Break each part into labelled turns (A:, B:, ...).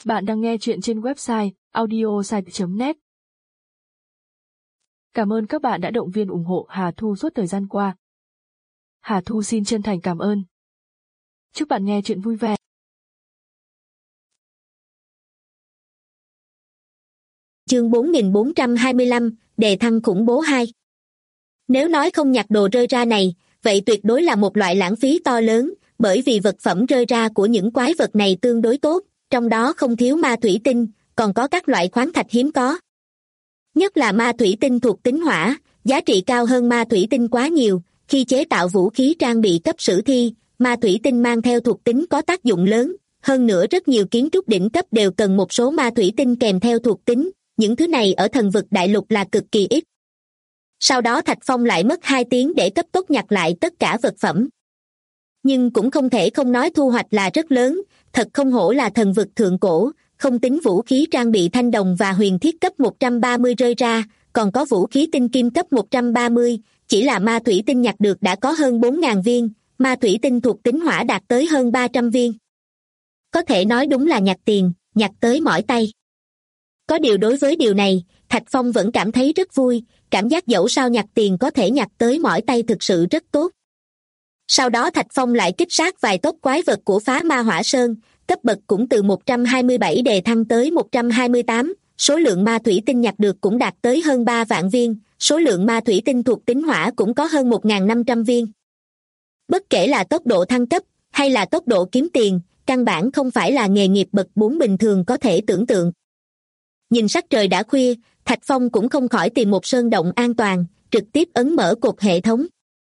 A: Bạn đang nghe chuyện trên website audiosite.net. Cảm ơn các bạn đã động viên ủng hộ Hà Thu suốt thời gian qua. Hà Thu xin chân thành cảm ơn. Chúc bạn nghe chuyện vui vẻ.
B: Chương 4425, đề thăng khủng bố 2. Nếu nói không nhặt đồ rơi ra này, vậy tuyệt đối là một loại lãng phí to lớn, bởi vì vật phẩm rơi ra của những quái vật này tương đối tốt, trong đó không thiếu ma thủy tinh, còn có các loại khoáng thạch hiếm có. Nhất là ma thủy tinh thuộc tính hỏa, giá trị cao hơn ma thủy tinh quá nhiều, khi chế tạo vũ khí trang bị cấp sử thi, ma thủy tinh mang theo thuộc tính có tác dụng lớn, hơn nữa rất nhiều kiến trúc đỉnh cấp đều cần một số ma thủy tinh kèm theo thuộc tính, những thứ này ở thần vực đại lục là cực kỳ ít. Sau đó Thạch Phong lại mất 2 tiếng để cấp tốc nhặt lại tất cả vật phẩm. Nhưng cũng không thể không nói thu hoạch là rất lớn, thật không hổ là thần vực thượng cổ, không tính vũ khí trang bị thanh đồng và huyền thiết cấp 130 rơi ra, còn có vũ khí tinh kim cấp 130, chỉ là ma thủy tinh nhặt được đã có hơn 4.000 viên, ma thủy tinh thuộc tính hỏa đạt tới hơn 300 viên. Có thể nói đúng là nhặt tiền, nhặt tới mỏi tay. Có điều đối với điều này, Thạch Phong vẫn cảm thấy rất vui, cảm giác dẫu sao nhặt tiền có thể nhặt tới mỏi tay thực sự rất tốt. Sau đó Thạch Phong lại kích sát vài tốp quái vật của Phá Ma Hỏa Sơn, cấp bậc cũng từ 127 đề thăng tới 128, số lượng ma thủy tinh nhặt được cũng đạt tới hơn 3 vạn viên, số lượng ma thủy tinh thuộc tính hỏa cũng có hơn 1.500 viên. Bất kể là tốc độ thăng cấp, hay là tốc độ kiếm tiền, căn bản không phải là nghề nghiệp bậc 4 bình thường có thể tưởng tượng. Nhìn sắc trời đã khuya, Thạch Phong cũng không khỏi tìm một sơn động an toàn, trực tiếp ấn mở cột hệ thống.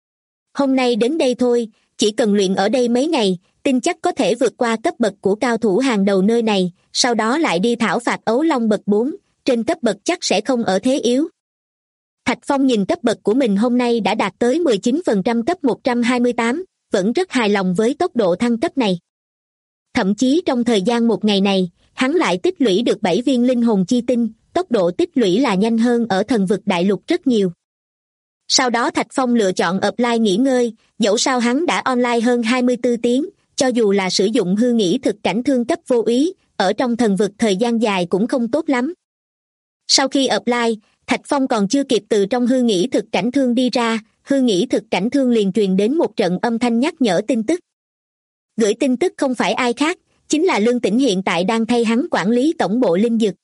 B: Hôm nay đến đây thôi, chỉ cần luyện ở đây mấy ngày, tin chắc có thể vượt qua cấp bậc của cao thủ hàng đầu nơi này, sau đó lại đi thảo phạt ấu long bậc 4, trên cấp bậc chắc sẽ không ở thế yếu. Thạch Phong nhìn cấp bậc của mình hôm nay đã đạt tới 19% cấp 128, vẫn rất hài lòng với tốc độ thăng cấp này. Thậm chí trong thời gian một ngày này, hắn lại tích lũy được 7 viên linh hồn chi tinh, tốc độ tích lũy là nhanh hơn ở thần vực đại lục rất nhiều. Sau đó Thạch Phong lựa chọn offline nghỉ ngơi, dẫu sao hắn đã online hơn 24 tiếng, cho dù là sử dụng hư nghĩ thực cảnh thương cấp vô ý, ở trong thần vực thời gian dài cũng không tốt lắm. Sau khi offline, Thạch Phong còn chưa kịp từ trong hư nghĩ thực cảnh thương đi ra, hư nghĩ thực cảnh thương liền truyền đến một trận âm thanh nhắc nhở tin tức. Gửi tin tức không phải ai khác, chính là Lương Tĩnh hiện tại đang thay hắn quản lý tổng bộ linh dược.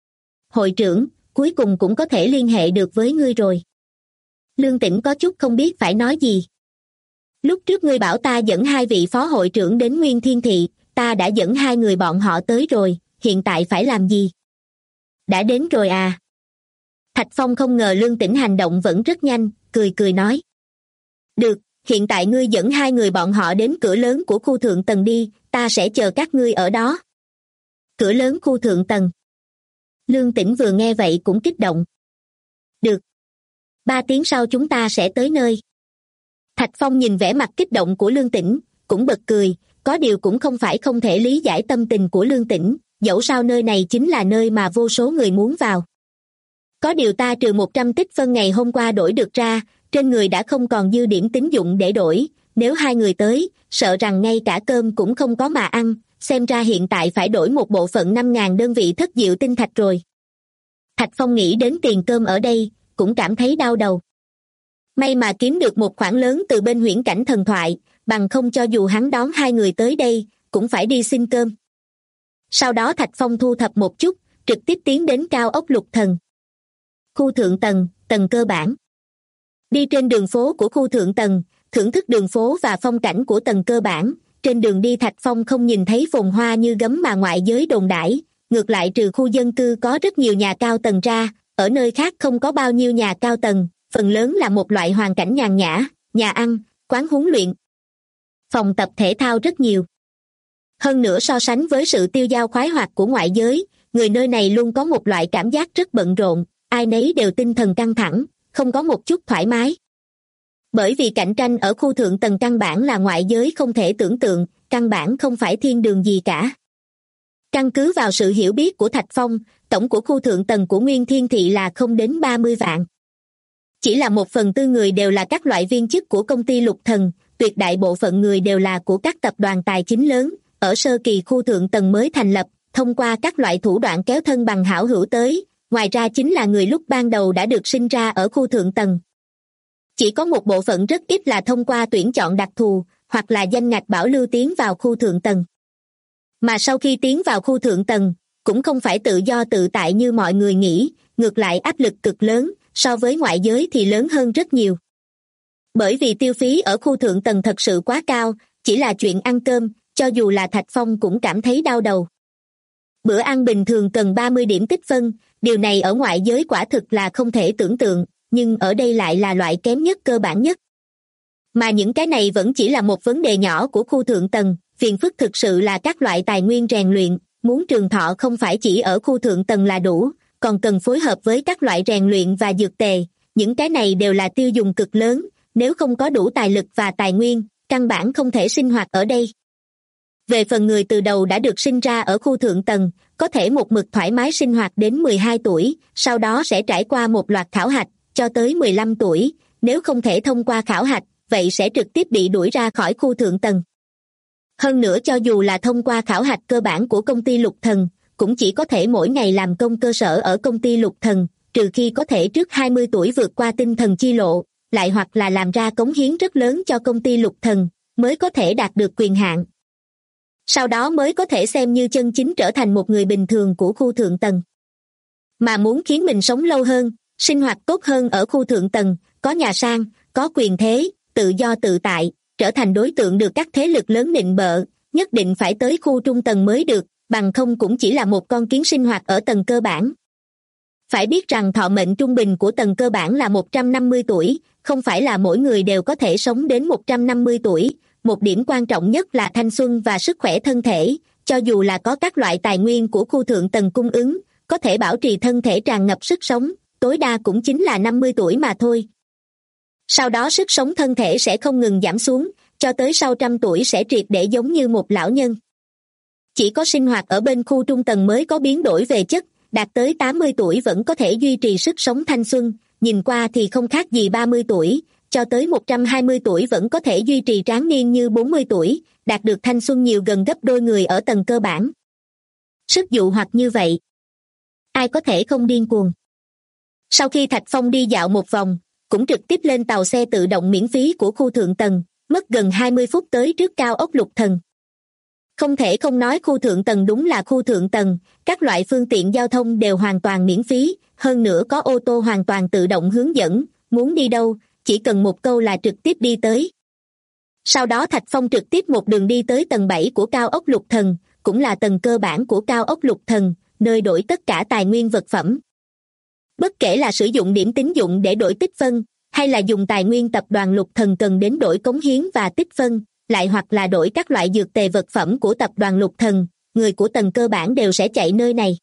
B: Hội trưởng, cuối cùng cũng có thể liên hệ được với ngươi rồi. Lương Tĩnh có chút không biết phải nói gì. Lúc trước ngươi bảo ta dẫn 2 vị phó hội trưởng đến Nguyên Thiên Thị, ta đã dẫn 2 người bọn họ tới rồi, hiện tại phải làm gì? Đã đến rồi à? Thạch Phong không ngờ Lương Tĩnh hành động vẫn rất nhanh, cười cười nói. Được, hiện tại ngươi dẫn 2 người bọn họ đến cửa lớn của khu thượng tầng đi, ta sẽ chờ các ngươi ở đó. Cửa lớn khu thượng tầng. Lương Tĩnh vừa nghe vậy cũng kích động. Được. 3 tiếng sau chúng ta sẽ tới nơi. Thạch Phong nhìn vẻ mặt kích động của Lương Tĩnh, cũng bật cười, có điều cũng không phải không thể lý giải tâm tình của Lương Tĩnh, dẫu sao nơi này chính là nơi mà vô số người muốn vào. Có điều ta trừ 100 tích phân ngày hôm qua đổi được ra, trên người đã không còn dư điểm tín dụng để đổi, nếu 2 người tới, sợ rằng ngay cả cơm cũng không có mà ăn, xem ra hiện tại phải đổi một bộ phận 5.000 đơn vị thất diệu tinh thạch rồi. Thạch Phong nghĩ đến tiền cơm ở đây, cũng cảm thấy đau đầu. May mà kiếm được một khoản lớn từ bên huyễn cảnh thần thoại, bằng không cho dù hắn đón 2 người tới đây, cũng phải đi xin cơm. Sau đó Thạch Phong thu thập một chút, trực tiếp tiến đến cao ốc Lục Thần. Khu thượng tầng, tầng cơ bản. Đi trên đường phố của khu thượng tầng, thưởng thức đường phố và phong cảnh của tầng cơ bản, trên đường đi Thạch Phong không nhìn thấy phồn hoa như gấm mà ngoại giới đồn đãi, ngược lại trừ khu dân cư có rất nhiều nhà cao tầng ra, ở nơi khác không có bao nhiêu nhà cao tầng, phần lớn là một loại hoàn cảnh nhàn nhã, nhà ăn, quán huấn luyện. Phòng tập thể thao rất nhiều. Hơn nữa so sánh với sự tiêu dao khoái hoạt của ngoại giới, người nơi này luôn có một loại cảm giác rất bận rộn, ai nấy đều tinh thần căng thẳng, không có một chút thoải mái. Bởi vì cạnh tranh ở khu thượng tầng căn bản là ngoại giới không thể tưởng tượng, căn bản không phải thiên đường gì cả. Căn cứ vào sự hiểu biết của Thạch Phong, tổng của khu thượng tầng của Nguyên Thiên Thị là không đến 30 vạn. Chỉ là 1/4 người đều là các loại viên chức của công ty Lục Thần, tuyệt đại bộ phận người đều là của các tập đoàn tài chính lớn, ở sơ kỳ khu thượng tầng mới thành lập, thông qua các loại thủ đoạn kéo thân bằng hảo hữu tới, ngoài ra chính là người lúc ban đầu đã được sinh ra ở khu thượng tầng. Chỉ có một bộ phận rất ít là thông qua tuyển chọn đặc thù, hoặc là danh ngạch bảo lưu tiến vào khu thượng tầng. Mà sau khi tiến vào khu thượng tầng, cũng không phải tự do tự tại như mọi người nghĩ, ngược lại áp lực cực lớn, so với ngoại giới thì lớn hơn rất nhiều. Bởi vì tiêu phí ở khu thượng tầng thật sự quá cao, chỉ là chuyện ăn cơm, cho dù là Thạch Phong cũng cảm thấy đau đầu. Bữa ăn bình thường cần 30 điểm tích phân, điều này ở ngoại giới quả thực là không thể tưởng tượng, nhưng ở đây lại là loại kém nhất cơ bản nhất. Mà những cái này vẫn chỉ là một vấn đề nhỏ của khu thượng tầng, phiền phức thực sự là các loại tài nguyên rèn luyện, muốn trường thọ không phải chỉ ở khu thượng tầng là đủ, còn cần phối hợp với các loại rèn luyện và dược tề, những cái này đều là tiêu dùng cực lớn, nếu không có đủ tài lực và tài nguyên, căn bản không thể sinh hoạt ở đây. Về phần người từ đầu đã được sinh ra ở khu thượng tầng, có thể một mực thoải mái sinh hoạt đến 12 tuổi, sau đó sẽ trải qua một loạt khảo hạch, cho tới 15 tuổi, nếu không thể thông qua khảo hạch, vậy sẽ trực tiếp bị đuổi ra khỏi khu thượng tầng. Hơn nữa cho dù là thông qua khảo hạch cơ bản của công ty Lục Thần, cũng chỉ có thể mỗi ngày làm công cơ sở ở công ty Lục Thần, trừ khi có thể trước 20 tuổi vượt qua tinh thần chi lộ, lại hoặc là làm ra cống hiến rất lớn cho công ty Lục Thần, mới có thể đạt được quyền hạn. Sau đó mới có thể xem như chân chính trở thành một người bình thường của khu thượng tầng. Mà muốn khiến mình sống lâu hơn, sinh hoạt tốt hơn ở khu thượng tầng, có nhà sang, có quyền thế, tự do tự tại, trở thành đối tượng được các thế lực lớn nịnh bợ, nhất định phải tới khu trung tầng mới được, bằng không cũng chỉ là một con kiến sinh hoạt ở tầng cơ bản. Phải biết rằng thọ mệnh trung bình của tầng cơ bản là 150 tuổi, không phải là mỗi người đều có thể sống đến 150 tuổi. Một điểm quan trọng nhất là thanh xuân và sức khỏe thân thể, cho dù là có các loại tài nguyên của khu thượng tầng cung ứng, có thể bảo trì thân thể tràn ngập sức sống, tối đa cũng chính là 50 tuổi mà thôi. Sau đó sức sống thân thể sẽ không ngừng giảm xuống, cho tới sau 100 tuổi sẽ triệt để giống như một lão nhân. Chỉ có sinh hoạt ở bên khu trung tầng mới có biến đổi về chất, đạt tới 80 tuổi vẫn có thể duy trì sức sống thanh xuân, nhìn qua thì không khác gì 30 tuổi, cho tới 120 tuổi vẫn có thể duy trì tráng niên như 40 tuổi, đạt được thanh xuân nhiều gần gấp đôi người ở tầng cơ bản. Sức dụ hoặc như vậy, ai có thể không điên cuồng. Sau khi Thạch Phong đi dạo một vòng, cũng trực tiếp lên tàu xe tự động miễn phí của khu thượng tầng, mất gần 20 phút tới trước cao ốc Lục Thần. Không thể không nói khu thượng tầng đúng là khu thượng tầng, các loại phương tiện giao thông đều hoàn toàn miễn phí, hơn nữa có ô tô hoàn toàn tự động hướng dẫn, muốn đi đâu, chỉ cần một câu là trực tiếp đi tới. Sau đó Thạch Phong trực tiếp một đường đi tới tầng 7 của cao ốc Lục Thần, cũng là tầng cơ bản của cao ốc Lục Thần, nơi đổi tất cả tài nguyên vật phẩm. Bất kể là sử dụng điểm tín dụng để đổi tích phân, hay là dùng tài nguyên tập đoàn Lục Thần cần đến đổi cống hiến và tích phân, lại hoặc là đổi các loại dược tề vật phẩm của tập đoàn Lục Thần, người của tầng cơ bản đều sẽ chạy nơi này.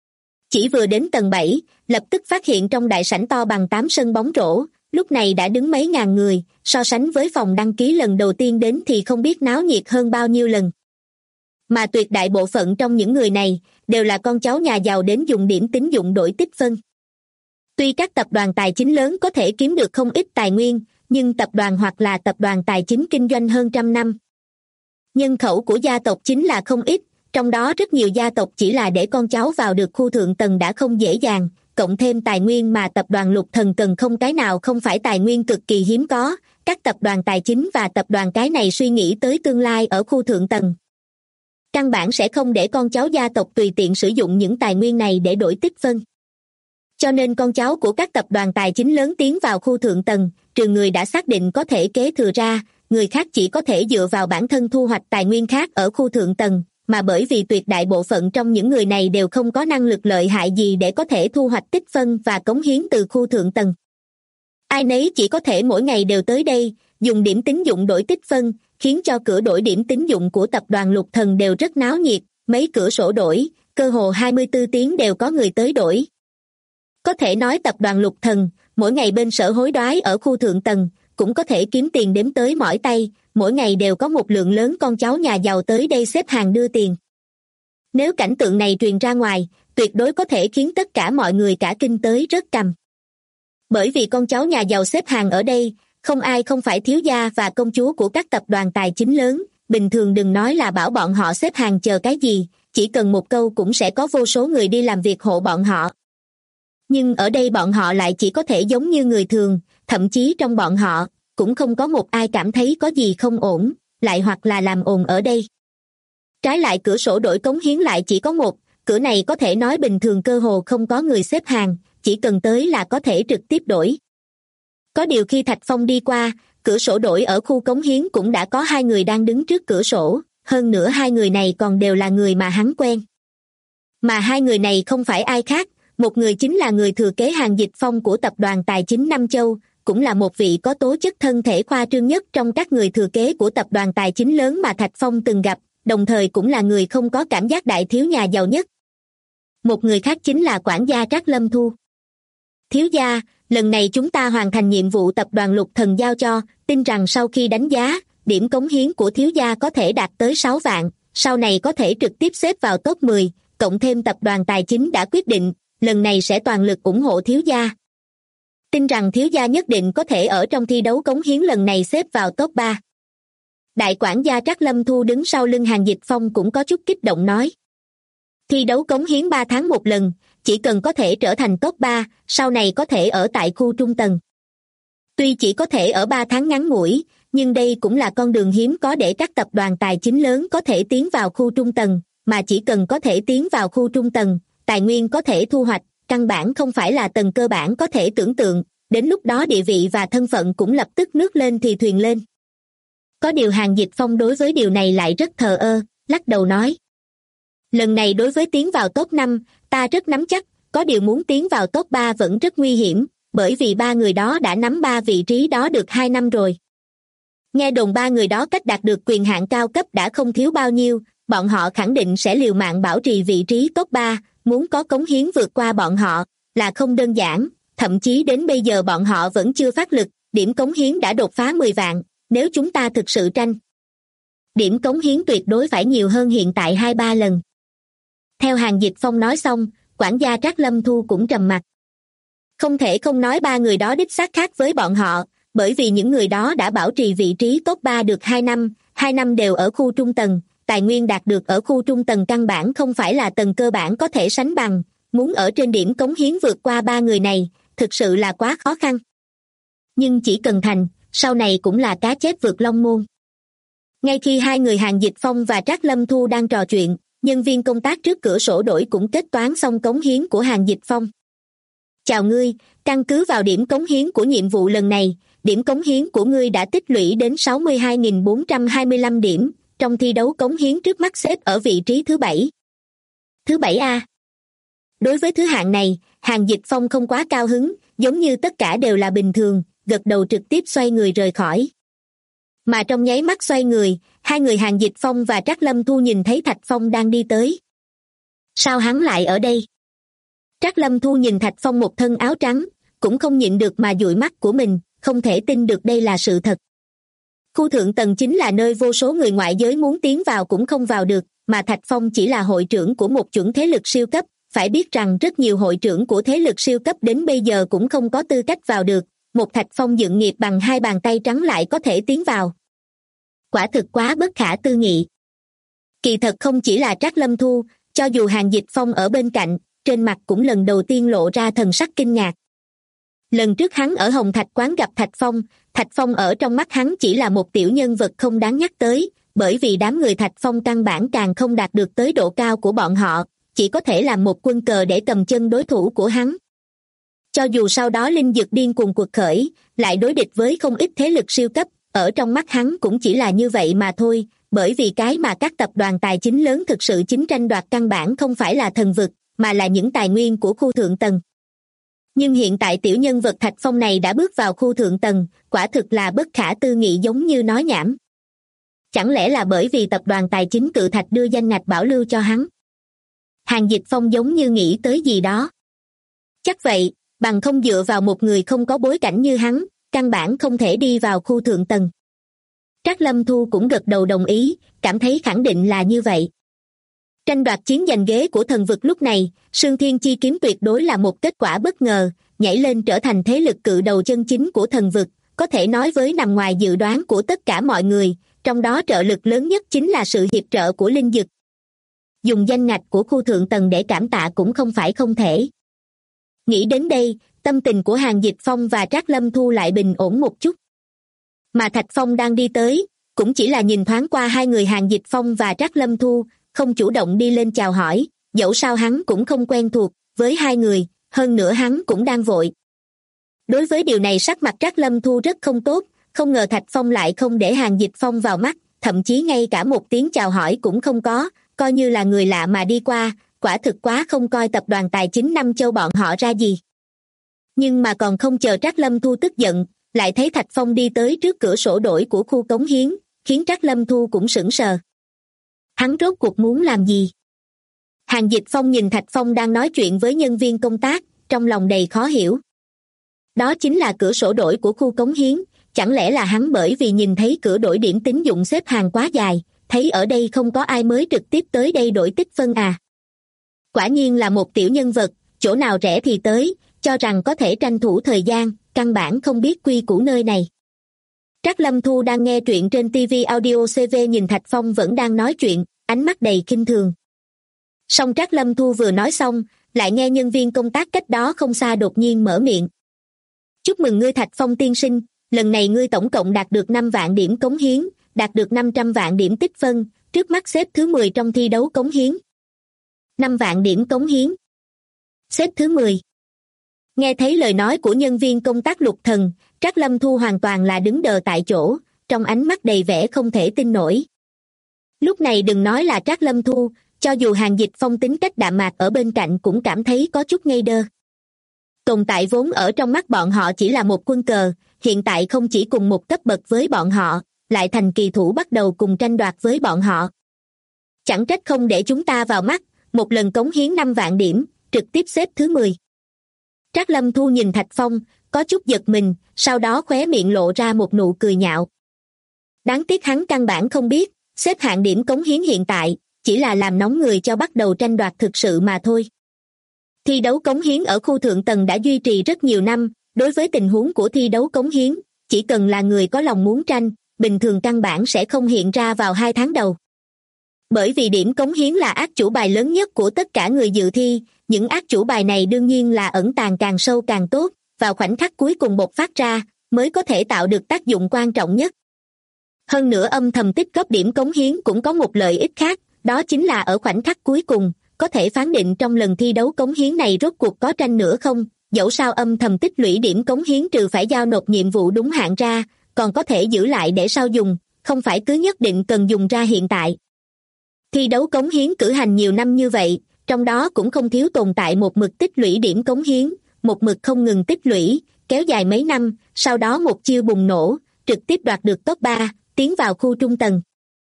B: Chỉ vừa đến tầng 7, lập tức phát hiện trong đại sảnh to bằng 8 sân bóng rổ, lúc này đã đứng mấy ngàn người, so sánh với phòng đăng ký lần đầu tiên đến thì không biết náo nhiệt hơn bao nhiêu lần. Mà tuyệt đại bộ phận trong những người này, đều là con cháu nhà giàu đến dùng điểm tín dụng đổi tích phân. Tuy các tập đoàn tài chính lớn có thể kiếm được không ít tài nguyên, nhưng tập đoàn hoặc là tập đoàn tài chính kinh doanh hơn 100 năm. Nhân khẩu của gia tộc chính là không ít, trong đó rất nhiều gia tộc chỉ là để con cháu vào được khu thượng tầng đã không dễ dàng, cộng thêm tài nguyên mà tập đoàn Lục Thần cần không cái nào không phải tài nguyên cực kỳ hiếm có, các tập đoàn tài chính và tập đoàn cái này suy nghĩ tới tương lai ở khu thượng tầng. Căn bản sẽ không để con cháu gia tộc tùy tiện sử dụng những tài nguyên này để đổi tích phân. Cho nên con cháu của các tập đoàn tài chính lớn tiến vào khu thượng tầng, trừ người đã xác định có thể kế thừa ra, người khác chỉ có thể dựa vào bản thân thu hoạch tài nguyên khác ở khu thượng tầng, mà bởi vì tuyệt đại bộ phận trong những người này đều không có năng lực lợi hại gì để có thể thu hoạch tích phân và cống hiến từ khu thượng tầng. Ai nấy chỉ có thể mỗi ngày đều tới đây, dùng điểm tín dụng đổi tích phân, khiến cho cửa đổi điểm tín dụng của tập đoàn Lục Thần đều rất náo nhiệt, mấy cửa sổ đổi, cơ hồ 24 tiếng đều có người tới đổi. Có thể nói tập đoàn Lục Thần, mỗi ngày bên sở hối đoái ở khu thượng tầng, cũng có thể kiếm tiền đếm tới mỏi tay, mỗi ngày đều có một lượng lớn con cháu nhà giàu tới đây xếp hàng đưa tiền. Nếu cảnh tượng này truyền ra ngoài, tuyệt đối có thể khiến tất cả mọi người cả kinh tới rớt cằm. Bởi vì con cháu nhà giàu xếp hàng ở đây, không ai không phải thiếu gia và công chúa của các tập đoàn tài chính lớn, bình thường đừng nói là bảo bọn họ xếp hàng chờ cái gì, chỉ cần một câu cũng sẽ có vô số người đi làm việc hộ bọn họ. Nhưng ở đây bọn họ lại chỉ có thể giống như người thường, thậm chí trong bọn họ cũng không có một ai cảm thấy có gì không ổn, lại hoặc là làm ồn ở đây. Trái lại cửa sổ đổi cống hiến lại chỉ có một, cửa này có thể nói bình thường cơ hồ không có người xếp hàng, chỉ cần tới là có thể trực tiếp đổi. Có điều khi Thạch Phong đi qua, cửa sổ đổi ở khu cống hiến cũng đã có 2 người đang đứng trước cửa sổ, hơn nữa 2 người này còn đều là người mà hắn quen. Mà 2 người này không phải ai khác, một người chính là người thừa kế Hàn Dịch Phong của tập đoàn Tài chính Nam Châu, cũng là một vị có tố chất thân thể khoa trương nhất trong các người thừa kế của tập đoàn Tài chính lớn mà Thạch Phong từng gặp, đồng thời cũng là người không có cảm giác đại thiếu nhà giàu nhất. Một người khác chính là quản gia Trác Lâm Thu. Thiếu gia, lần này chúng ta hoàn thành nhiệm vụ tập đoàn Lục Thần giao cho, tin rằng sau khi đánh giá, điểm cống hiến của thiếu gia có thể đạt tới 6 vạn, sau này có thể trực tiếp xếp vào top 10, cộng thêm tập đoàn Tài chính đã quyết định, lần này sẽ toàn lực ủng hộ thiếu gia. Tin rằng thiếu gia nhất định có thể ở trong thi đấu cống hiến lần này xếp vào top 3. Đại quản gia Trác Lâm Thu đứng sau lưng Hàn Dịch Phong cũng có chút kích động nói. Thi đấu cống hiến 3 tháng một lần, chỉ cần có thể trở thành top 3, sau này có thể ở tại khu trung tầng. Tuy chỉ có thể ở 3 tháng ngắn ngủi, nhưng đây cũng là con đường hiếm có để các tập đoàn tài chính lớn có thể tiến vào khu trung tầng, mà chỉ cần có thể tiến vào khu trung tầng, tài nguyên có thể thu hoạch, căn bản không phải là tầng cơ bản có thể tưởng tượng, đến lúc đó địa vị và thân phận cũng lập tức nước lên thì thuyền lên. Có điều Hàn Dịch Phong đối với điều này lại rất thờ ơ, lắc đầu nói. Lần này đối với tiến vào top 5, ta rất nắm chắc, có điều muốn tiến vào top 3 vẫn rất nguy hiểm, bởi vì 3 người đó đã nắm 3 vị trí đó được 2 năm rồi. Nghe đồn 3 người đó cách đạt được quyền hạn cao cấp đã không thiếu bao nhiêu, bọn họ khẳng định sẽ liều mạng bảo trì vị trí top 3, muốn có cống hiến vượt qua bọn họ là không đơn giản, thậm chí đến bây giờ bọn họ vẫn chưa phát lực, điểm cống hiến đã đột phá 10 vạn, nếu chúng ta thực sự tranh. Điểm cống hiến tuyệt đối phải nhiều hơn hiện tại 2-3 lần. Theo Hàn Dịch Phong nói xong, quản gia Trác Lâm Thu cũng trầm mặc. Không thể không nói 3 người đó đích xác khác với bọn họ, bởi vì những người đó đã bảo trì vị trí top 3 được 2 năm đều ở khu trung tầng, tài nguyên đạt được ở khu trung tầng căn bản không phải là tầng cơ bản có thể sánh bằng, muốn ở trên điểm cống hiến vượt qua 3 người này, thực sự là quá khó khăn. Nhưng chỉ cần thành, sau này cũng là cá chép vượt long môn. Ngay khi 2 người Hàn Dịch Phong và Trác Lâm Thu đang trò chuyện, nhân viên công tác trước cửa sổ đổi cũng kết toán xong cống hiến của Hàn Dịch Phong. Chào ngươi, căn cứ vào điểm cống hiến của nhiệm vụ lần này, điểm cống hiến của ngươi đã tích lũy đến 62.425 điểm, trong thi đấu cống hiến trước mắt xếp ở vị trí thứ 7. Thứ 7A. Đối với thứ hạng này, Hàn Dịch Phong không quá cao hứng, giống như tất cả đều là bình thường, gật đầu trực tiếp xoay người rời khỏi. Mà trong nháy mắt xoay người, 2 người Hàn Dịch Phong và Trác Lâm Thu nhìn thấy Thạch Phong đang đi tới. Sao hắn lại ở đây? Trác Lâm Thu nhìn Thạch Phong một thân áo trắng, cũng không nhịn được mà dụi mắt của mình, không thể tin được đây là sự thật. Khu thượng tầng chính là nơi vô số người ngoại giới muốn tiến vào cũng không vào được, mà Thạch Phong chỉ là hội trưởng của một chuẩn thế lực siêu cấp, phải biết rằng rất nhiều hội trưởng của thế lực siêu cấp đến bây giờ cũng không có tư cách vào được, một Thạch Phong dựng nghiệp bằng 2 bàn tay trắng lại có thể tiến vào. Quả thực quá bất khả tư nghị. Kỳ thật không chỉ là Trác Lâm Thu, cho dù Hàn Dịch Phong ở bên cạnh, trên mặt cũng lần đầu tiên lộ ra thần sắc kinh ngạc. Lần trước hắn ở Hồng Thạch quán gặp Thạch Phong ở trong mắt hắn chỉ là một tiểu nhân vật không đáng nhắc tới, bởi vì đám người Thạch Phong căn bản càng không đạt được tới độ cao của bọn họ, chỉ có thể làm một quân cờ để cầm chân đối thủ của hắn. Cho dù sau đó Linh Dực điên cuồng cuộc khởi, lại đối địch với không ít thế lực siêu cấp, ở trong mắt hắn cũng chỉ là như vậy mà thôi, bởi vì cái mà các tập đoàn tài chính lớn thực sự chính tranh đoạt căn bản không phải là thần vực, mà là những tài nguyên của khu thượng tầng. Nhưng hiện tại tiểu nhân vật Thạch Phong này đã bước vào khu thượng tầng, quả thực là bất khả tư nghị giống như nói nhảm. Chẳng lẽ là bởi vì tập đoàn tài chính Cự Thạch đưa danh ngạch bảo lưu cho hắn? Hàn Dịch Phong giống như nghĩ tới gì đó. Chắc vậy, bằng không dựa vào một người không có bối cảnh như hắn, căn bản không thể đi vào khu thượng tầng. Trác Lâm Thu cũng gật đầu đồng ý, cảm thấy khẳng định là như vậy. Tranh đoạt chiến giành ghế của thần vực lúc này, Sương Thiên Chi Kiếm tuyệt đối là một kết quả bất ngờ, nhảy lên trở thành thế lực cự đầu chân chính của thần vực, có thể nói với nằm ngoài dự đoán của tất cả mọi người, trong đó trợ lực lớn nhất chính là sự hiệp trợ của Linh Dực. dùng danh ngạch của khu thượng tầng để cảm tạ cũng không phải không thể. Nghĩ đến đây, tâm tình của Hàn Dịch Phong và Trác Lâm Thu lại bình ổn một chút. Mà Thạch Phong đang đi tới, cũng chỉ là nhìn thoáng qua hai người Hàn Dịch Phong và Trác Lâm Thu, không chủ động đi lên chào hỏi, dẫu sao hắn cũng không quen thuộc với hai người, hơn nữa hắn cũng đang vội. Đối với điều này sắc mặt Trác Lâm Thu rất không tốt, không ngờ Thạch Phong lại không để Hàn Dịch Phong vào mắt, thậm chí ngay cả một tiếng chào hỏi cũng không có, coi như là người lạ mà đi qua, quả thực quá không coi tập đoàn tài chính Nam Châu bọn họ ra gì. Nhưng mà còn không chờ Trác Lâm Thu tức giận, lại thấy Thạch Phong đi tới trước cửa sổ đổi của khu cống hiến, khiến Trác Lâm Thu cũng sững sờ. Hắn rốt cuộc muốn làm gì? Hàn Dịch Phong nhìn Thạch Phong đang nói chuyện với nhân viên công tác, trong lòng đầy khó hiểu. Đó chính là cửa sổ đổi của khu cống hiến, chẳng lẽ là hắn bởi vì nhìn thấy cửa đổi điểm tín dụng xếp hàng quá dài, thấy ở đây không có ai mới trực tiếp tới đây đổi tích phân à? Quả nhiên là một tiểu nhân vật, chỗ nào rẻ thì tới, cho rằng có thể tranh thủ thời gian, căn bản không biết quy củ nơi này. Trác Lâm Thu đang nghe truyện trên TV Audio CV nhìn Thạch Phong vẫn đang nói chuyện, ánh mắt đầy khinh thường. Song Trác Lâm Thu vừa nói xong, lại nghe nhân viên công tác cách đó không xa đột nhiên mở miệng. Chúc mừng ngươi Thạch Phong tiên sinh, lần này ngươi tổng cộng đạt được 5 vạn điểm cống hiến, đạt được 500 vạn điểm tích phân, trước mắt xếp thứ 10 trong thi đấu cống hiến. 5 vạn điểm cống hiến. Xếp thứ 10. Nghe thấy lời nói của nhân viên công tác Lục Thần, Trác Lâm Thu hoàn toàn là đứng đờ tại chỗ, trong ánh mắt đầy vẻ không thể tin nổi. Lúc này đừng nói là Trác Lâm Thu, cho dù Hàn Dịch Phong tính cách đạm mạc ở bên cạnh cũng cảm thấy có chút ngây đơ. Tồn tại vốn ở trong mắt bọn họ chỉ là một quân cờ, hiện tại không chỉ cùng một cấp bậc với bọn họ, lại thành kỳ thủ bắt đầu cùng tranh đoạt với bọn họ. Chẳng trách không để chúng ta vào mắt, một lần cống hiến 5 vạn điểm, trực tiếp xếp thứ 10. Trác Lâm Thu nhìn Thạch Phong, có chút giật mình, sau đó khóe miệng lộ ra một nụ cười nhạo. Đáng tiếc hắn căn bản không biết, xếp hạng điểm cống hiến hiện tại, chỉ là làm nóng người cho bắt đầu tranh đoạt thực sự mà thôi. Thi đấu cống hiến ở khu thượng tầng đã duy trì rất nhiều năm, đối với tình huống của thi đấu cống hiến, chỉ cần là người có lòng muốn tranh, bình thường căn bản sẽ không hiện ra vào 2 tháng đầu. Bởi vì điểm cống hiến là át chủ bài lớn nhất của tất cả người dự thi, những át chủ bài này đương nhiên là ẩn tàng càng sâu càng tốt, vào khoảnh khắc cuối cùng bộc phát ra, mới có thể tạo được tác dụng quan trọng nhất. Hơn nữa âm thầm tích góp điểm cống hiến cũng có một lợi ích khác, đó chính là ở khoảnh khắc cuối cùng, có thể phán định trong lần thi đấu cống hiến này rốt cuộc có tranh nữa không, dẫu sao âm thầm tích lũy điểm cống hiến trừ phải giao nộp nhiệm vụ đúng hạn ra, còn có thể giữ lại để sau dùng, không phải cứ nhất định cần dùng ra hiện tại. Thi đấu cống hiến cử hành nhiều năm như vậy, trong đó cũng không thiếu tồn tại một mực tích lũy điểm cống hiến, một mực không ngừng tích lũy, kéo dài mấy năm, sau đó một chiêu bùng nổ, trực tiếp đoạt được top 3, tiến vào khu trung tầng.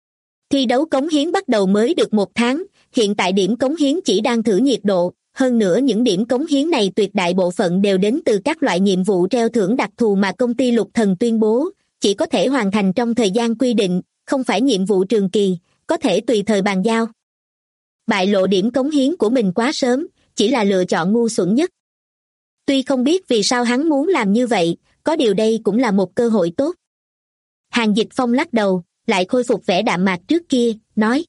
B: Thi đấu cống hiến bắt đầu mới được 1 tháng, hiện tại điểm cống hiến chỉ đang thử nhiệt độ, hơn nữa những điểm cống hiến này tuyệt đại bộ phận đều đến từ các loại nhiệm vụ treo thưởng đặc thù mà công ty Lục Thần tuyên bố, chỉ có thể hoàn thành trong thời gian quy định, không phải nhiệm vụ trường kỳ, có thể tùy thời bàn giao. Bại lộ điểm cống hiến của mình quá sớm, chỉ là lựa chọn ngu xuẩn nhất. Tuy không biết vì sao hắn muốn làm như vậy, có điều đây cũng là một cơ hội tốt. Hàn Dịch Phong lắc đầu, lại khôi phục vẻ đạm mạc trước kia, nói.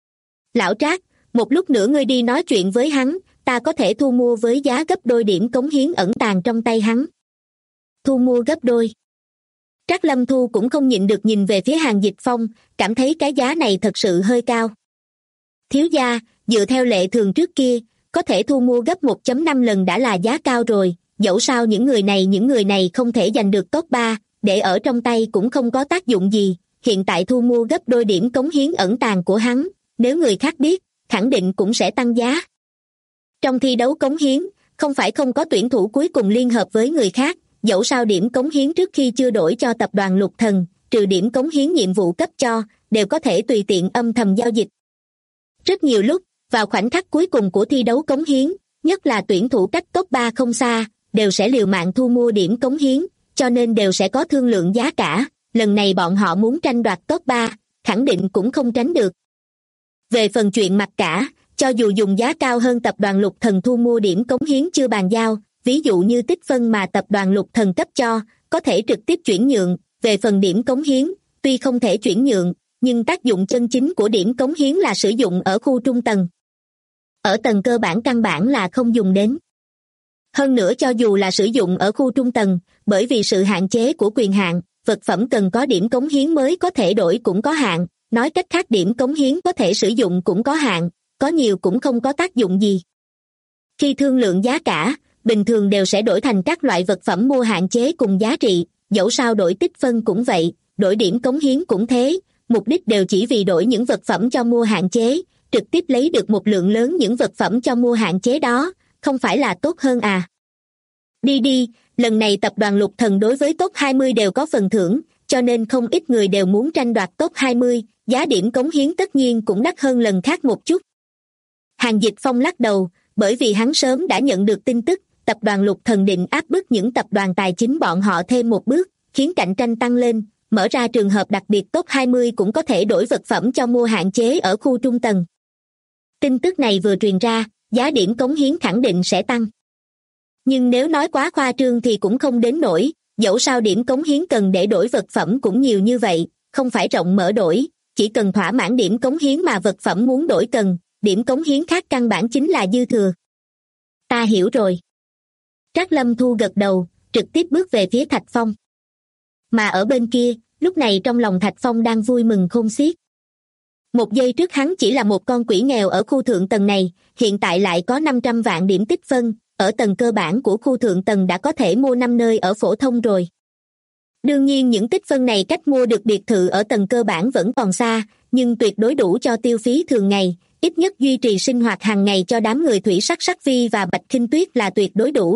B: Lão Trác, một lúc nữa ngươi đi nói chuyện với hắn, ta có thể thu mua với giá gấp đôi điểm cống hiến ẩn tàng trong tay hắn. Thu mua gấp đôi. Trác Lâm Thu cũng không nhịn được nhìn về phía Hàn Dịch Phong, cảm thấy cái giá này thật sự hơi cao. Thiếu gia, dựa theo lệ thường trước kia, có thể thu mua gấp 1.5 lần đã là giá cao rồi, dẫu sao những người này không thể giành được top 3, để ở trong tay cũng không có tác dụng gì, hiện tại thu mua gấp đôi điểm cống hiến ẩn tàng của hắn, nếu người khác biết, khẳng định cũng sẽ tăng giá. Trong thi đấu cống hiến, không phải không có tuyển thủ cuối cùng liên hợp với người khác, dẫu sao điểm cống hiến trước khi chưa đổi cho tập đoàn Lục Thần, trừ điểm cống hiến nhiệm vụ cấp cho, đều có thể tùy tiện âm thầm giao dịch. Rất nhiều lúc, vào khoảnh khắc cuối cùng của thi đấu cống hiến, nhất là tuyển thủ cách top 3 không xa, đều sẽ liều mạng thu mua điểm cống hiến, cho nên đều sẽ có thương lượng giá cả, lần này bọn họ muốn tranh đoạt top 3, khẳng định cũng không tránh được. Về phần chuyện mặc cả, cho dù dùng giá cao hơn tập đoàn Lục Thần thu mua điểm cống hiến chưa bàn giao, ví dụ như tích phân mà tập đoàn Lục Thần cấp cho, có thể trực tiếp chuyển nhượng, về phần điểm cống hiến, tuy không thể chuyển nhượng, nhưng tác dụng chân chính của điểm cống hiến là sử dụng ở khu trung tầng. Ở tầng cơ bản căn bản là không dùng đến. Hơn nữa cho dù là sử dụng ở khu trung tầng, bởi vì sự hạn chế của quyền hạn, vật phẩm cần có điểm cống hiến mới có thể đổi cũng có hạn, nói cách khác điểm cống hiến có thể sử dụng cũng có hạn, có nhiều cũng không có tác dụng gì. Khi thương lượng giá cả, bình thường đều sẽ đổi thành các loại vật phẩm mua hạn chế cùng giá trị, dẫu sao đổi tích phân cũng vậy, đổi điểm cống hiến cũng thế, mục đích đều chỉ vì đổi những vật phẩm cho mua hạn chế, trực tiếp lấy được một lượng lớn những vật phẩm cho mua hạn chế đó, không phải là tốt hơn à? Đi đi, lần này tập đoàn Lục Thần đối với top 20 đều có phần thưởng, cho nên không ít người đều muốn tranh đoạt top 20, giá điểm cống hiến tất nhiên cũng đắt hơn lần khác một chút. Hàn Dịch Phong lắc đầu, bởi vì hắn sớm đã nhận được tin tức, tập đoàn Lục Thần định áp bức những tập đoàn tài chính bọn họ thêm một bước, khiến cạnh tranh tăng lên, mở ra trường hợp đặc biệt top 20 cũng có thể đổi vật phẩm cho mua hạn chế ở khu trung tầng. Tin tức này vừa truyền ra, giá điểm cống hiến khẳng định sẽ tăng. Nhưng nếu nói quá khoa trương thì cũng không đến nỗi, dẫu sao điểm cống hiến cần để đổi vật phẩm cũng nhiều như vậy, không phải rộng mở đổi, chỉ cần thỏa mãn điểm cống hiến mà vật phẩm muốn đổi cần, điểm cống hiến khác căn bản chính là dư thừa. Ta hiểu rồi. Trác Lâm Thu gật đầu, trực tiếp bước về phía Thạch Phong. Mà ở bên kia, lúc này trong lòng Thạch Phong đang vui mừng khôn xiết. Một giây trước hắn chỉ là một con quỷ nghèo ở khu thượng tầng này, hiện tại lại có 500 vạn điểm tích phân, ở tầng cơ bản của khu thượng tầng đã có thể mua 5 nơi ở phổ thông rồi. Đương nhiên những tích phân này cách mua được biệt thự ở tầng cơ bản vẫn còn xa, nhưng tuyệt đối đủ cho tiêu phí thường ngày, ít nhất duy trì sinh hoạt hàng ngày cho đám người Thủy Sắc Sắc Vi và Bạch Khinh Tuyết là tuyệt đối đủ.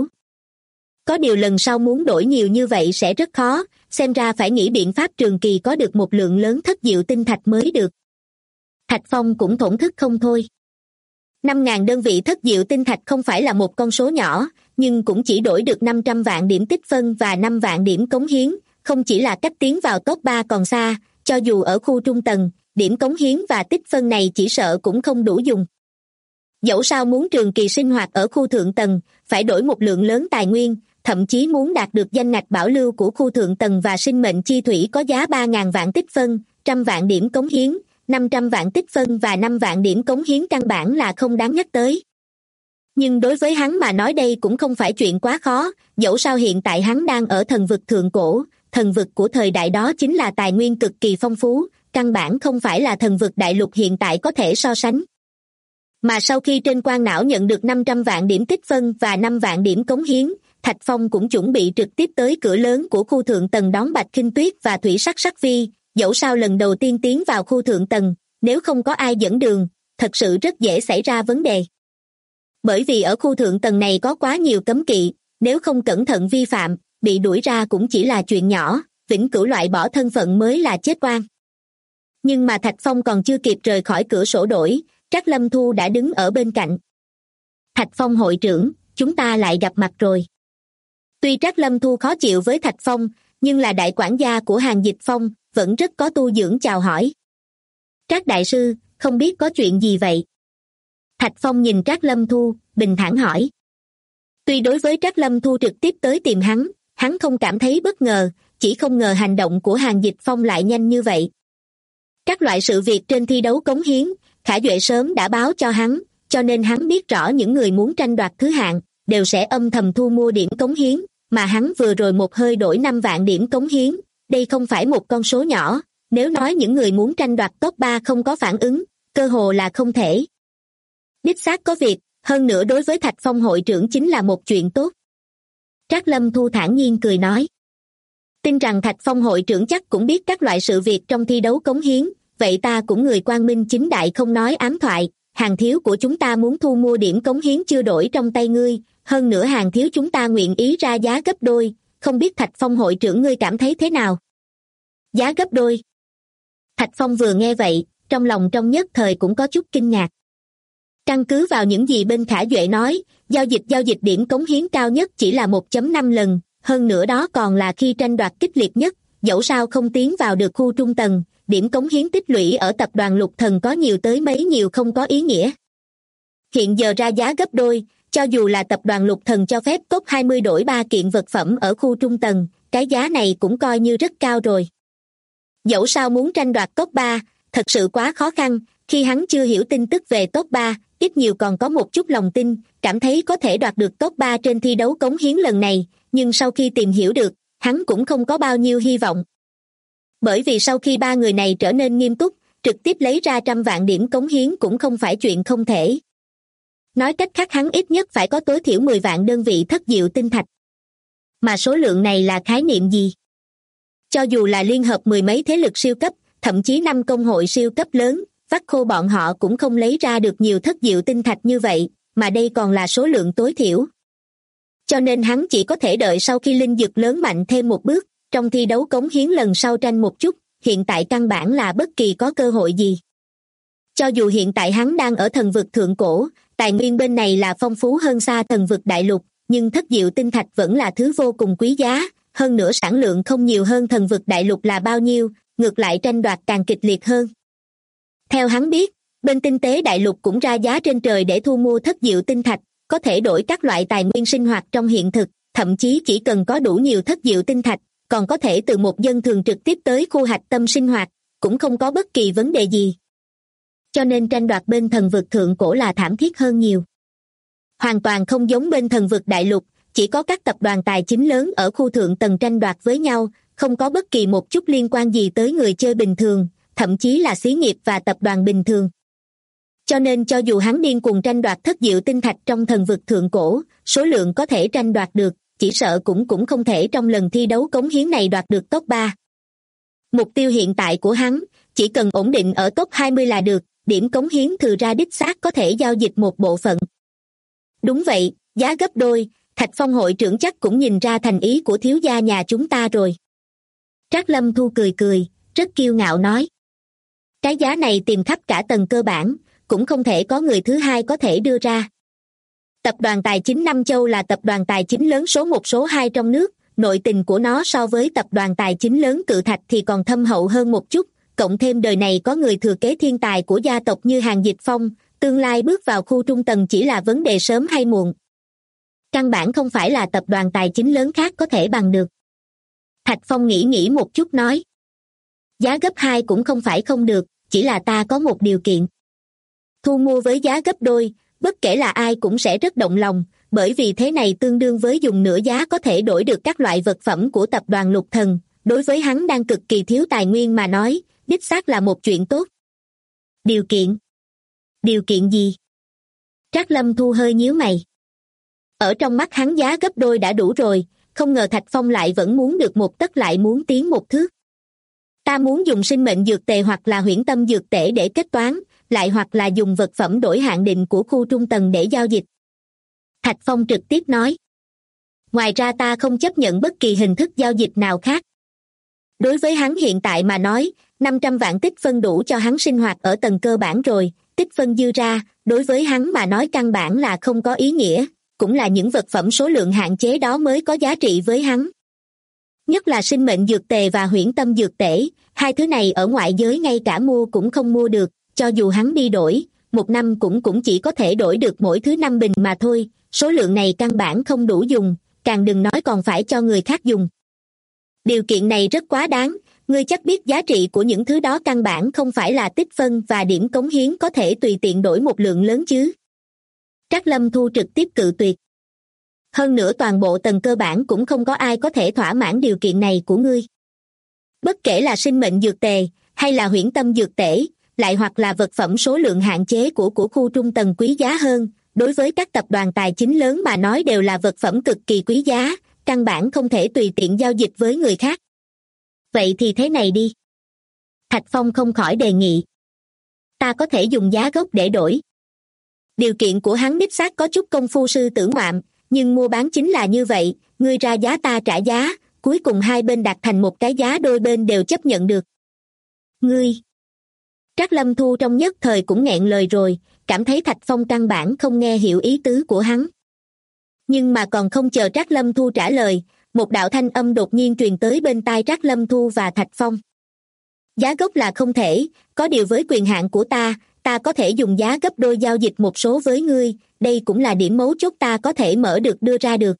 B: Có điều lần sau muốn đổi nhiều như vậy sẽ rất khó, xem ra phải nghĩ biện pháp trường kỳ có được một lượng lớn thất diệu tinh thạch mới được. Thạch Phong cũng thổn thức không thôi. 5.000 đơn vị thất diệu tinh thạch không phải là một con số nhỏ, nhưng cũng chỉ đổi được 500 vạn điểm tích phân và 5 vạn điểm cống hiến, không chỉ là cách tiến vào top 3 còn xa, cho dù ở khu trung tầng, điểm cống hiến và tích phân này chỉ sợ cũng không đủ dùng. Dẫu sao muốn trường kỳ sinh hoạt ở khu thượng tầng, phải đổi một lượng lớn tài nguyên, thậm chí muốn đạt được danh ngạch bảo lưu của khu thượng tầng và sinh mệnh chi thủy có giá 3.000 vạn tích phân, 100 vạn điểm cống hiến, 500 vạn tích phân và 5 vạn điểm cống hiến căn bản là không đáng nhắc tới. Nhưng đối với hắn mà nói đây cũng không phải chuyện quá khó, dẫu sao hiện tại hắn đang ở thần vực thượng cổ, thần vực của thời đại đó chính là tài nguyên cực kỳ phong phú, căn bản không phải là thần vực đại lục hiện tại có thể so sánh. Mà sau khi trên quan não nhận được 500 vạn điểm tích phân và 5 vạn điểm cống hiến, Thạch Phong cũng chuẩn bị trực tiếp tới cửa lớn của khu thượng tầng đón Bạch Khinh Tuyết và Thủy Sắc Sắc Vi, dẫu sao lần đầu tiên tiến vào khu thượng tầng, nếu không có ai dẫn đường, thật sự rất dễ xảy ra vấn đề. Bởi vì ở khu thượng tầng này có quá nhiều cấm kỵ, nếu không cẩn thận vi phạm, bị đuổi ra cũng chỉ là chuyện nhỏ, vĩnh cửu loại bỏ thân phận mới là chết oan. Nhưng mà Thạch Phong còn chưa kịp rời khỏi cửa sổ đổi, Trác Lâm Thu đã đứng ở bên cạnh. Thạch Phong hội trưởng, chúng ta lại gặp mặt rồi. Tuy Trác Lâm Thu khó chịu với Thạch Phong, nhưng là đại quản gia của Hàn Dịch Phong, vẫn rất có tu dưỡng chào hỏi. Trác đại sư, không biết có chuyện gì vậy? Thạch Phong nhìn Trác Lâm Thu, bình thản hỏi. Tuy đối với Trác Lâm Thu trực tiếp tới tìm hắn không cảm thấy bất ngờ, chỉ không ngờ hành động của Hàn Dịch Phong lại nhanh như vậy. Các loại sự việc trên thi đấu cống hiến, Khả Duệ sớm đã báo cho hắn, cho nên hắn biết rõ những người muốn tranh đoạt thứ hạng, đều sẽ âm thầm thu mua điểm cống hiến, mà hắn vừa rồi một hơi đổi 5 vạn điểm cống hiến, đây không phải một con số nhỏ, nếu nói những người muốn tranh đoạt top 3 không có phản ứng, cơ hồ là không thể. Đích xác có việc, hơn nữa đối với Thạch Phong hội trưởng chính là một chuyện tốt. Trác Lâm Thu thản nhiên cười nói. Tin rằng Thạch Phong hội trưởng chắc cũng biết các loại sự việc trong thi đấu cống hiến, vậy ta cũng người quang minh chính đại không nói ám thoại, Hàng thiếu của chúng ta muốn thu mua điểm cống hiến chưa đổi trong tay ngươi, hơn nữa Hàng thiếu chúng ta nguyện ý ra giá gấp đôi, không biết Thạch Phong hội trưởng ngươi cảm thấy thế nào? Giá gấp đôi. Thạch Phong vừa nghe vậy, trong lòng trong nhất thời cũng có chút kinh ngạc. Căn cứ vào những gì bên Khả Duệ nói, giao dịch điểm cống hiến cao nhất chỉ là 1.5 lần, hơn nữa đó còn là khi tranh đoạt kích liệt nhất, dẫu sao không tiến vào được khu trung tầng, điểm cống hiến tích lũy ở tập đoàn Lục Thần có nhiều tới mấy nhiều không có ý nghĩa. Hiện giờ ra giá gấp đôi, cho dù là tập đoàn Lục Thần cho phép top 20 đổi 3 kiện vật phẩm ở khu trung tầng, cái giá này cũng coi như rất cao rồi. Dẫu sao muốn tranh đoạt top 3, thật sự quá khó khăn. Khi hắn chưa hiểu tin tức về top 3, ít nhiều còn có một chút lòng tin, cảm thấy có thể đoạt được top 3 trên thi đấu cống hiến lần này, nhưng sau khi tìm hiểu được, hắn cũng không có bao nhiêu hy vọng. Bởi vì sau khi ba người này trở nên nghiêm túc, trực tiếp lấy ra 100 vạn điểm cống hiến cũng không phải chuyện không thể. Nói cách khác, hắn ít nhất phải có tối thiểu 10 vạn đơn vị thất diệu tinh thạch. Mà số lượng này là khái niệm gì? Cho dù là liên hợp 10 mấy thế lực siêu cấp, thậm chí 5 công hội siêu cấp lớn, vắt khô bọn họ cũng không lấy ra được nhiều thất diệu tinh thạch như vậy, mà đây còn là số lượng tối thiểu. Cho nên hắn chỉ có thể đợi sau khi linh dược lớn mạnh thêm một bước, trong thi đấu cống hiến lần sau tranh một chút, hiện tại căn bản là bất kỳ có cơ hội gì. Cho dù hiện tại hắn đang ở thần vực thượng cổ, tài nguyên bên này là phong phú hơn xa thần vực đại lục, nhưng thất diệu tinh thạch vẫn là thứ vô cùng quý giá, hơn nữa sản lượng không nhiều hơn thần vực đại lục là bao nhiêu, ngược lại tranh đoạt càng kịch liệt hơn. Theo hắn biết, bên tinh tế đại lục cũng ra giá trên trời để thu mua thất diệu tinh thạch, có thể đổi các loại tài nguyên sinh hoạt trong hiện thực, thậm chí chỉ cần có đủ nhiều thất diệu tinh thạch, còn có thể từ một dân thường trực tiếp tới khu hạch tâm sinh hoạt, cũng không có bất kỳ vấn đề gì. Cho nên tranh đoạt bên thần vực thượng cổ là thảm thiết hơn nhiều. Hoàn toàn không giống bên thần vực đại lục, chỉ có các tập đoàn tài chính lớn ở khu thượng tầng tranh đoạt với nhau, không có bất kỳ một chút liên quan gì tới người chơi bình thường, thậm chí là xí nghiệp và tập đoàn bình thường. Cho nên cho dù hắn điên cuồng tranh đoạt thất diệu tinh thạch trong thần vực thượng cổ, số lượng có thể tranh đoạt được, chỉ sợ cũng không thể trong lần thi đấu cống hiến này đoạt được top 3. Mục tiêu hiện tại của hắn, chỉ cần ổn định ở top 20 là được, điểm cống hiến thừa ra đích xác có thể giao dịch một bộ phận. Đúng vậy, giá gấp đôi, Thạch Phong hội trưởng chắc cũng nhìn ra thành ý của thiếu gia nhà chúng ta rồi. Trác Lâm Thu cười cười, rất kiêu ngạo nói. Cái giá này tìm khắp cả tầng cơ bản, cũng không thể có người thứ hai có thể đưa ra. Tập đoàn Tài chính Nam Châu là tập đoàn tài chính lớn số 1 số 2 trong nước, nội tình của nó so với tập đoàn tài chính lớn Cự Thạch thì còn thâm hậu hơn một chút, cộng thêm đời này có người thừa kế thiên tài của gia tộc như Hàn Dịch Phong, tương lai bước vào khu trung tầng chỉ là vấn đề sớm hay muộn. Căn bản không phải là tập đoàn tài chính lớn khác có thể bằng được. Thạch Phong nghĩ một chút nói. Giá gấp 2 cũng không phải không được, chỉ là ta có một điều kiện. Thu mua với giá gấp đôi, bất kể là ai cũng sẽ rất động lòng, bởi vì thế này tương đương với dùng nửa giá có thể đổi được các loại vật phẩm của tập đoàn Lục Thần, đối với hắn đang cực kỳ thiếu tài nguyên mà nói, đích xác là một chuyện tốt. Điều kiện? Điều kiện gì? Trác Lâm Thu hơi nhíu mày. Ở trong mắt hắn giá gấp đôi đã đủ rồi, không ngờ Thạch Phong lại vẫn muốn được một tấc lại muốn tiến một thước. Ta muốn dùng sinh mệnh dược tề hoặc là huyễn tâm dược tể để kết toán, lại hoặc là dùng vật phẩm đổi hạn định của khu trung tầng để giao dịch. Thạch Phong trực tiếp nói. Ngoài ra ta không chấp nhận bất kỳ hình thức giao dịch nào khác. Đối với hắn hiện tại mà nói, 500 vạn tích phân đủ cho hắn sinh hoạt ở tầng cơ bản rồi, tích phân dư ra, đối với hắn mà nói căn bản là không có ý nghĩa, cũng là những vật phẩm số lượng hạn chế đó mới có giá trị với hắn. Nhất là sinh mệnh dược tề và huyễn tâm dược tể, hai thứ này ở ngoại giới ngay cả mua cũng không mua được, cho dù hắn đi đổi, một năm cũng chỉ có thể đổi được mỗi thứ 5 bình mà thôi, số lượng này căn bản không đủ dùng, càng đừng nói còn phải cho người khác dùng. Điều kiện này rất quá đáng, ngươi chắc biết giá trị của những thứ đó căn bản không phải là tích phân và điểm cống hiến có thể tùy tiện đổi một lượng lớn chứ. Trác Lâm Thu trực tiếp cự tuyệt. Hơn nữa toàn bộ tầng cơ bản cũng không có ai có thể thỏa mãn điều kiện này của ngươi. Bất kể là sinh mệnh dược tề, hay là huyễn tâm dược tể, lại hoặc là vật phẩm số lượng hạn chế của khu trung tầng quý giá hơn, đối với các tập đoàn tài chính lớn mà nói đều là vật phẩm cực kỳ quý giá, căn bản không thể tùy tiện giao dịch với người khác. Vậy thì thế này đi. Thạch Phong không khỏi đề nghị. Ta có thể dùng giá gốc để đổi. Điều kiện của hắn đích xác có chút công phu sư tử ngoạm, nhưng mua bán chính là như vậy, ngươi ra giá ta trả giá, cuối cùng hai bên đạt thành một cái giá đôi bên đều chấp nhận được. Ngươi! Trác Lâm Thu trong nhất thời cũng nghẹn lời rồi, cảm thấy Thạch Phong căn bản không nghe hiểu ý tứ của hắn. Nhưng mà còn không chờ Trác Lâm Thu trả lời, một đạo thanh âm đột nhiên truyền tới bên tai Trác Lâm Thu và Thạch Phong. Giá gốc là không thể, có điều với quyền hạn của ta có thể dùng giá gấp đôi giao dịch một số với ngươi, đây cũng là điểm mấu chốt ta có thể mở được đưa ra được.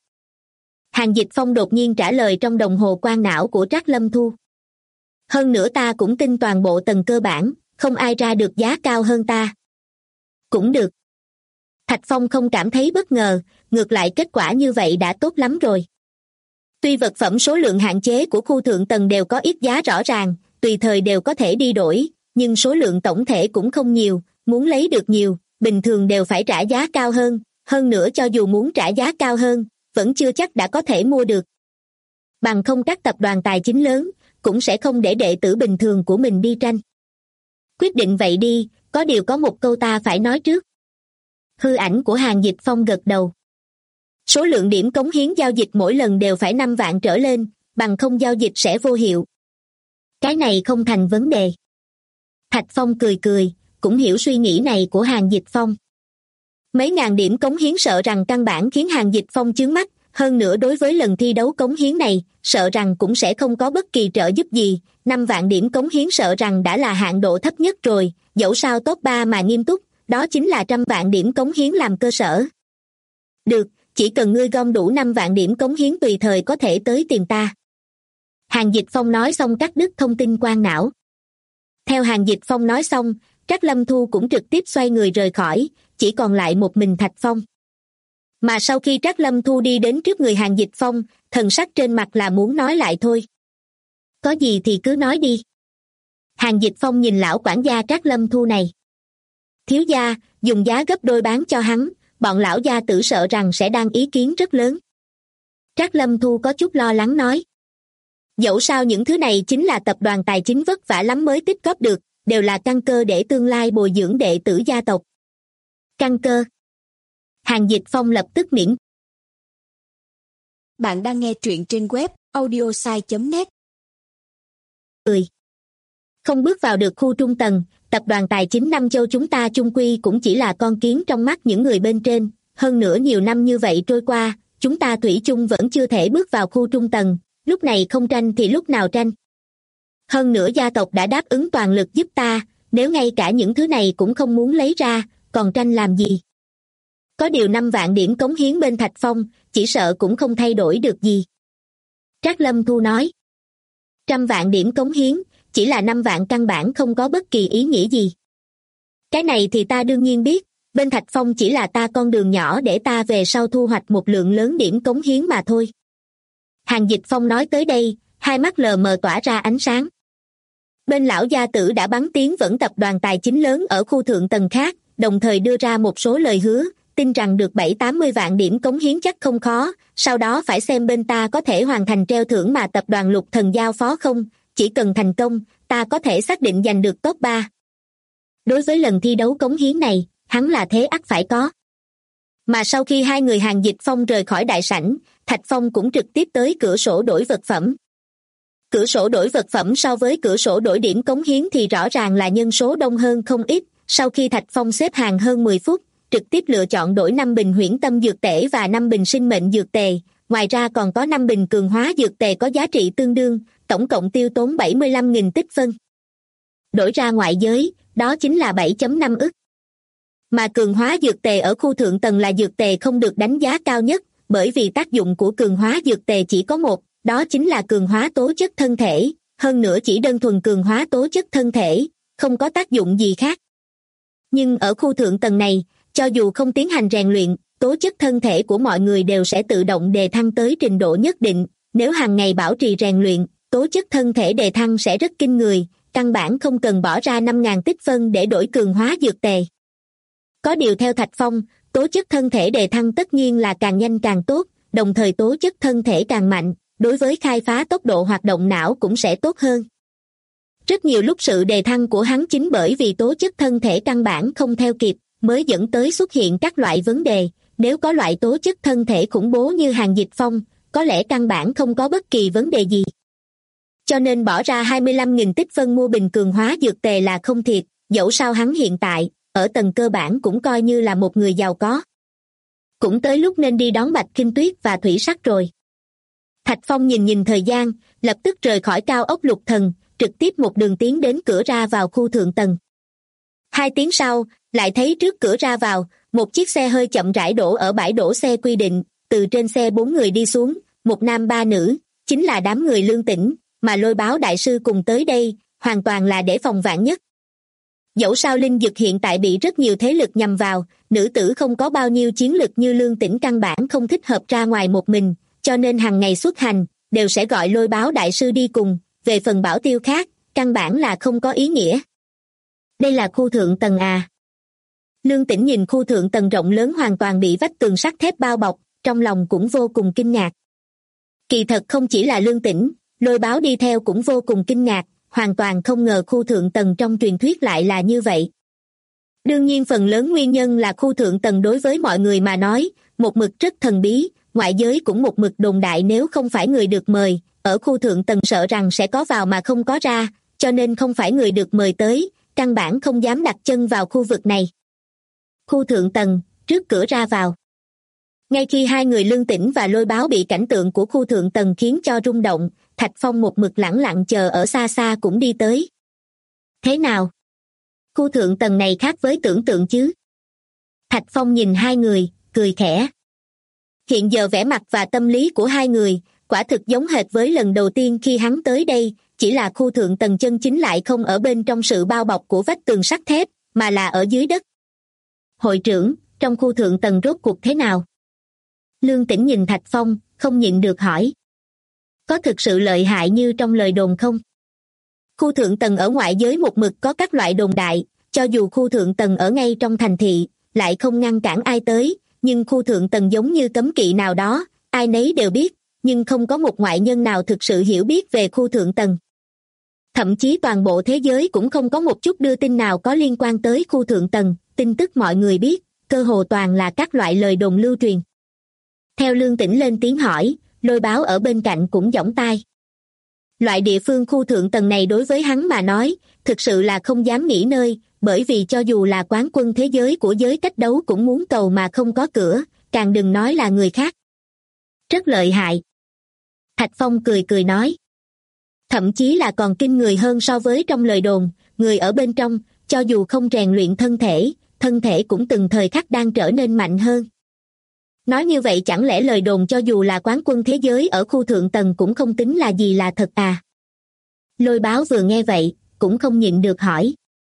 B: Hàn Dịch Phong đột nhiên trả lời trong đồng hồ quan não của Trác Lâm Thu. Hơn nữa ta cũng tin toàn bộ tầng cơ bản, không ai ra được giá cao hơn ta. Cũng được. Thạch Phong không cảm thấy bất ngờ, ngược lại kết quả như vậy đã tốt lắm rồi. Tuy vật phẩm số lượng hạn chế của khu thượng tầng đều có ít giá rõ ràng, tùy thời đều có thể đi đổi, nhưng số lượng tổng thể cũng không nhiều, muốn lấy được nhiều, bình thường đều phải trả giá cao hơn nữa cho dù muốn trả giá cao hơn, vẫn chưa chắc đã có thể mua được. Bằng không các tập đoàn tài chính lớn, cũng sẽ không để đệ tử bình thường của mình đi tranh. Quyết định vậy đi, có điều có một câu ta phải nói trước. Hư ảnh của Hàn Dịch Phong gật đầu. Số lượng điểm cống hiến giao dịch mỗi lần đều phải 5 vạn trở lên, bằng không giao dịch sẽ vô hiệu. Cái này không thành vấn đề. Thạch Phong cười cười, cũng hiểu suy nghĩ này của Hàn Dịch Phong. Mấy ngàn điểm cống hiến sợ rằng căn bản khiến Hàn Dịch Phong chướng mắt, hơn nữa đối với lần thi đấu cống hiến này, sợ rằng cũng sẽ không có bất kỳ trợ giúp gì, 5 vạn điểm cống hiến sợ rằng đã là hạn độ thấp nhất rồi, dẫu sao top 3 mà nghiêm túc, đó chính là 100 vạn điểm cống hiến làm cơ sở. Được, chỉ cần ngươi gom đủ 5 vạn điểm cống hiến tùy thời có thể tới tìm ta. Hàn Dịch Phong nói xong cắt đứt thông tin quan não. Theo Hàn Dịch Phong nói xong, Trác Lâm Thu cũng trực tiếp xoay người rời khỏi, chỉ còn lại một mình Thạch Phong. Mà sau khi Trác Lâm Thu đi đến trước người Hàn Dịch Phong, thần sắc trên mặt là muốn nói lại thôi. Có gì thì cứ nói đi. Hàn Dịch Phong nhìn lão quản gia Trác Lâm Thu này. Thiếu gia, dùng giá gấp đôi bán cho hắn, bọn lão gia tử sợ rằng sẽ đang ý kiến rất lớn. Trác Lâm Thu có chút lo lắng nói. Dẫu sao những thứ này chính là tập đoàn tài chính vất vả lắm mới tích góp được, đều là căn cơ để tương lai bồi dưỡng đệ tử gia tộc. Căn cơ. Hàn Dịch Phong lập tức miễn.
C: Bạn đang nghe truyện trên web audiosai.net.
B: Không bước vào được khu trung tầng, tập đoàn tài chính Nam Châu chúng ta chung quy cũng chỉ là con kiến trong mắt những người bên trên, hơn nữa nhiều năm như vậy trôi qua, chúng ta thủy chung vẫn chưa thể bước vào khu trung tầng, lúc này không tranh thì lúc nào tranh. Hơn nữa gia tộc đã đáp ứng toàn lực giúp ta, nếu ngay cả những thứ này cũng không muốn lấy ra, còn tranh làm gì? Có điều 5 vạn điểm cống hiến bên Thạch Phong, chỉ sợ cũng không thay đổi được gì. Trác Lâm Thu nói. 100 vạn điểm cống hiến, chỉ là 5 vạn căn bản không có bất kỳ ý nghĩa gì. Cái này thì ta đương nhiên biết, bên Thạch Phong chỉ là ta con đường nhỏ để ta về sau thu hoạch một lượng lớn điểm cống hiến mà thôi. Hàn Dịch Phong nói tới đây, hai mắt lờ mờ tỏa ra ánh sáng. Bên lão gia tử đã bắn tiếng vẫn tập đoàn tài chính lớn ở khu thượng tầng khác, đồng thời đưa ra một số lời hứa, tin rằng được 7-80 vạn điểm cống hiến chắc không khó, sau đó phải xem bên ta có thể hoàn thành treo thưởng mà tập đoàn Lục Thần giao phó không, chỉ cần thành công, ta có thể xác định giành được top 3. Đối với lần thi đấu cống hiến này, hắn là thế ắt phải có. Mà sau khi hai người Hàn Dịch Phong rời khỏi đại sảnh, Thạch Phong cũng trực tiếp tới cửa sổ đổi vật phẩm. Cửa sổ đổi vật phẩm so với cửa sổ đổi điểm cống hiến thì rõ ràng là nhân số đông hơn không ít, sau khi Thạch Phong xếp hàng hơn 10 phút, trực tiếp lựa chọn đổi 5 bình huyễn tâm dược tể và 5 bình sinh mệnh dược tề, ngoài ra còn có 5 bình cường hóa dược tề có giá trị tương đương, tổng cộng tiêu tốn 75.000 tích phân. Đổi ra ngoại giới, đó chính là 7.5 ức. Mà cường hóa dược tề ở khu thượng tầng là dược tề không được đánh giá cao nhất, bởi vì tác dụng của cường hóa dược tề chỉ có một, đó chính là cường hóa tố chất thân thể, hơn nữa chỉ đơn thuần cường hóa tố chất thân thể, không có tác dụng gì khác. Nhưng ở khu thượng tầng này, cho dù không tiến hành rèn luyện, tố chất thân thể của mọi người đều sẽ tự động đề thăng tới trình độ nhất định, nếu hàng ngày bảo trì rèn luyện, tố chất thân thể đề thăng sẽ rất kinh người, căn bản không cần bỏ ra 5.000 tích phân để đổi cường hóa dược tề. Có điều theo Thạch Phong, tố chất thân thể đề thăng tất nhiên là càng nhanh càng tốt, đồng thời tố chất thân thể càng mạnh, đối với khai phá tốc độ hoạt động não cũng sẽ tốt hơn. Rất nhiều lúc sự đề thăng của hắn chính bởi vì tố chất thân thể căn bản không theo kịp, mới dẫn tới xuất hiện các loại vấn đề, nếu có loại tố chất thân thể khủng bố như Hàn Dịch Phong, có lẽ căn bản không có bất kỳ vấn đề gì. Cho nên bỏ ra 25.000 tích phân mua bình cường hóa dược tề là không thiệt, dẫu sao hắn hiện tại, ở tầng cơ bản cũng coi như là một người giàu có. Cũng tới lúc nên đi đón Bạch Kinh Tuyết và Thủy Sắc rồi. Thạch Phong nhìn thời gian, lập tức rời khỏi cao ốc Lục Thần, trực tiếp một đường tiến đến cửa ra vào khu thượng tầng. 2 tiếng sau, lại thấy trước cửa ra vào, một chiếc xe hơi chậm rãi đổ ở bãi đổ xe quy định, từ trên xe 4 người đi xuống, 1 nam 3 nữ, chính là đám người Lương Tĩnh, mà Lôi Báo đại sư cùng tới đây, hoàn toàn là để phòng vạn nhất. Dẫu sao linh dực hiện tại bị rất nhiều thế lực nhằm vào, nữ tử không có bao nhiêu chiến lực như Lương Tĩnh căn bản không thích hợp ra ngoài một mình, cho nên hàng ngày xuất hành, đều sẽ gọi Lôi Báo đại sư đi cùng, về phần bảo tiêu khác, căn bản là không có ý nghĩa. Đây là khu thượng tầng à? Lương Tĩnh nhìn khu thượng tầng rộng lớn hoàn toàn bị vách tường sắt thép bao bọc, trong lòng cũng vô cùng kinh ngạc. Kỳ thật không chỉ là Lương Tĩnh, Lôi Báo đi theo cũng vô cùng kinh ngạc, hoàn toàn không ngờ khu thượng tầng trong truyền thuyết lại là như vậy. Đương nhiên phần lớn nguyên nhân là khu thượng tầng đối với mọi người mà nói, một mực rất thần bí, ngoại giới cũng một mực đồn đại nếu không phải người được mời, ở khu thượng tầng sợ rằng sẽ có vào mà không có ra, cho nên không phải người được mời tới, căn bản không dám đặt chân vào khu vực này. Khu thượng tầng, trước cửa ra vào. Ngay khi hai người Lương Tĩnh và Lôi Báo bị cảnh tượng của khu thượng tầng khiến cho rung động, Thạch Phong một mực lẳng lặng chờ ở xa xa cũng đi tới. Thế nào? Khu thượng tầng này khác với tưởng tượng chứ? Thạch Phong nhìn hai người, cười khẽ. Hiện giờ vẻ mặt và tâm lý của hai người, quả thực giống hệt với lần đầu tiên khi hắn tới đây, chỉ là khu thượng tầng chân chính lại không ở bên trong sự bao bọc của vách tường sắt thép, mà là ở dưới đất. Hội trưởng, trong khu thượng tầng rốt cuộc thế nào? Lương Tĩnh nhìn Thạch Phong, không nhịn được hỏi. Có thực sự lợi hại như trong lời đồn không? Khu thượng tầng ở ngoại giới một mực có các loại đồn đại, cho dù khu thượng tầng ở ngay trong thành thị, lại không ngăn cản ai tới, nhưng khu thượng tầng giống như cấm kỵ nào đó, ai nấy đều biết, nhưng không có một ngoại nhân nào thực sự hiểu biết về khu thượng tầng. Thậm chí toàn bộ thế giới cũng không có một chút đưa tin nào có liên quan tới khu thượng tầng, tin tức mọi người biết, cơ hồ toàn là các loại lời đồn lưu truyền. Theo Lương Tĩnh lên tiếng hỏi, Lôi Báo ở bên cạnh cũng giỏng tai. Loại địa phương khu thượng tầng này đối với hắn mà nói, thực sự là không dám nghỉ ngơi, bởi vì cho dù là quán quân thế giới của giới cách đấu cũng muốn cầu mà không có cửa, càng đừng nói là người khác. Rất lợi hại. Thạch Phong cười cười nói. Thậm chí là còn kinh người hơn so với trong lời đồn, người ở bên trong, cho dù không rèn luyện thân thể cũng từng thời khắc đang trở nên mạnh hơn. Nói như vậy chẳng lẽ lời đồn cho dù là quán quân thế giới ở khu thượng tầng cũng không tính là gì là thật à? Lôi Báo vừa nghe vậy, cũng không nhịn được hỏi.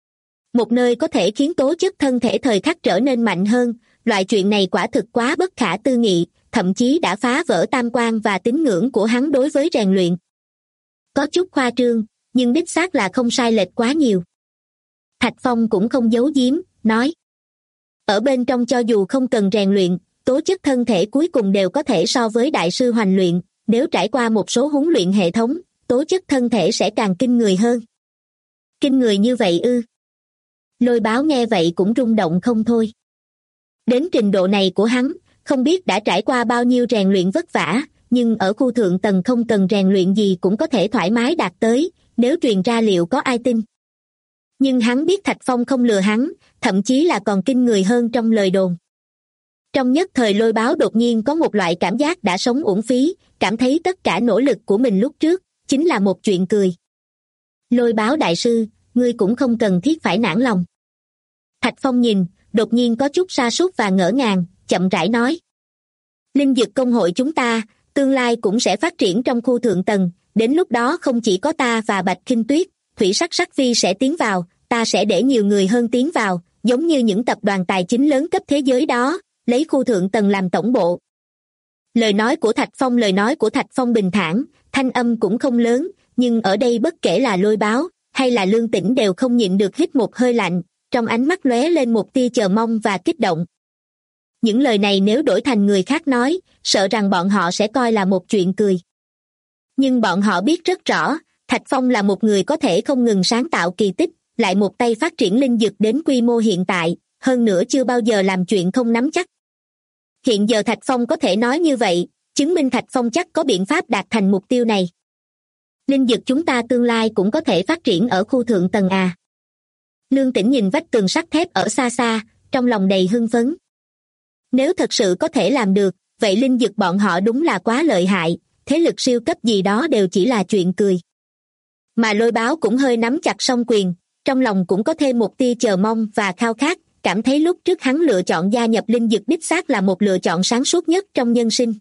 B: Một nơi có thể khiến tố chất thân thể thời khắc trở nên mạnh hơn, loại chuyện này quả thực quá bất khả tư nghị, thậm chí đã phá vỡ tam quan và tín ngưỡng của hắn đối với rèn luyện. Có chút khoa trương, nhưng đích xác là không sai lệch quá nhiều. Thạch Phong cũng không giấu giếm, nói. Ở bên trong cho dù không cần rèn luyện, tố chất thân thể cuối cùng đều có thể so với đại sư hoành luyện, nếu trải qua một số huấn luyện hệ thống, tố chất thân thể sẽ càng kinh người hơn. Kinh người như vậy ư? Lôi Báo nghe vậy cũng rung động không thôi. Đến trình độ này của hắn, không biết đã trải qua bao nhiêu rèn luyện vất vả, nhưng ở khu thượng tầng không cần rèn luyện gì cũng có thể thoải mái đạt tới, nếu truyền ra liệu có ai tin. Nhưng hắn biết Thạch Phong không lừa hắn, thậm chí là còn kinh người hơn trong lời đồn. Trong nhất thời Lôi Báo đột nhiên có một loại cảm giác đã sống uổng phí, cảm thấy tất cả nỗ lực của mình lúc trước, chính là một chuyện cười. Lôi Báo đại sư, ngươi cũng không cần thiết phải nản lòng. Thạch Phong nhìn, đột nhiên có chút sa sút và ngỡ ngàng, chậm rãi nói. Linh dược công hội chúng ta, tương lai cũng sẽ phát triển trong khu thượng tầng, đến lúc đó không chỉ có ta và Bạch Khinh Tuyết, Thủy Sắc Sắc Phi sẽ tiến vào, ta sẽ để nhiều người hơn tiến vào, giống như những tập đoàn tài chính lớn cấp thế giới đó, lấy khu thượng tầng làm tổng bộ. Lời nói của Thạch Phong bình thản, thanh âm cũng không lớn, nhưng ở đây bất kể là Lôi Báo, hay là Lương Tĩnh đều không nhịn được hít một hơi lạnh, trong ánh mắt lóe lên một tia chờ mong và kích động. Những lời này nếu đổi thành người khác nói, sợ rằng bọn họ sẽ coi là một chuyện cười. Nhưng bọn họ biết rất rõ, Thạch Phong là một người có thể không ngừng sáng tạo kỳ tích, lại một tay phát triển linh dược đến quy mô hiện tại, hơn nữa chưa bao giờ làm chuyện không nắm chắc. Hiện giờ Thạch Phong có thể nói như vậy, chứng minh Thạch Phong chắc có biện pháp đạt thành mục tiêu này. Linh dược chúng ta tương lai cũng có thể phát triển ở khu thượng tầng à? Lương Tĩnh nhìn vách tường sắt thép ở xa xa, trong lòng đầy hưng phấn. Nếu thật sự có thể làm được, vậy linh dược bọn họ đúng là quá lợi hại, thế lực siêu cấp gì đó đều chỉ là chuyện cười. Mà Lôi Báo cũng hơi nắm chặt song quyền, trong lòng cũng có thêm một tia chờ mong và khao khát, cảm thấy lúc trước hắn lựa chọn gia nhập linh dược đích xác là một lựa chọn sáng suốt nhất trong nhân sinh.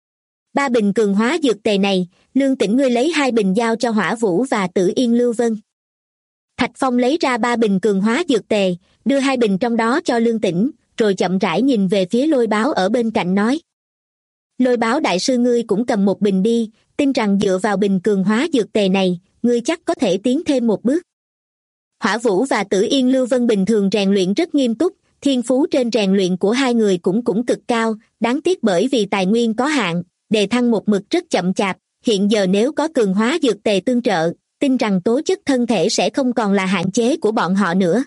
B: 3 bình cường hóa dược tề này, Lương Tĩnh ngươi lấy 2 bình giao cho Hỏa Vũ và Tử Yên Lưu Vân. Thạch Phong lấy ra 3 bình cường hóa dược tề, đưa 2 bình trong đó cho Lương Tĩnh, rồi chậm rãi nhìn về phía Lôi Báo ở bên cạnh nói. Lôi Báo đại sư, ngươi cũng cầm 1 bình đi, tin rằng dựa vào bình cường hóa dược tề này, ngươi chắc có thể tiến thêm một bước. Hỏa Vũ và Tử Yên Lưu Vân bình thường rèn luyện rất nghiêm túc, thiên phú trên rèn luyện của hai người cũng cực cao, đáng tiếc bởi vì tài nguyên có hạn, đề thăng một mực rất chậm chạp, hiện giờ nếu có cường hóa dược tề tương trợ, tin rằng tố chất thân thể sẽ không còn là hạn chế của bọn họ nữa.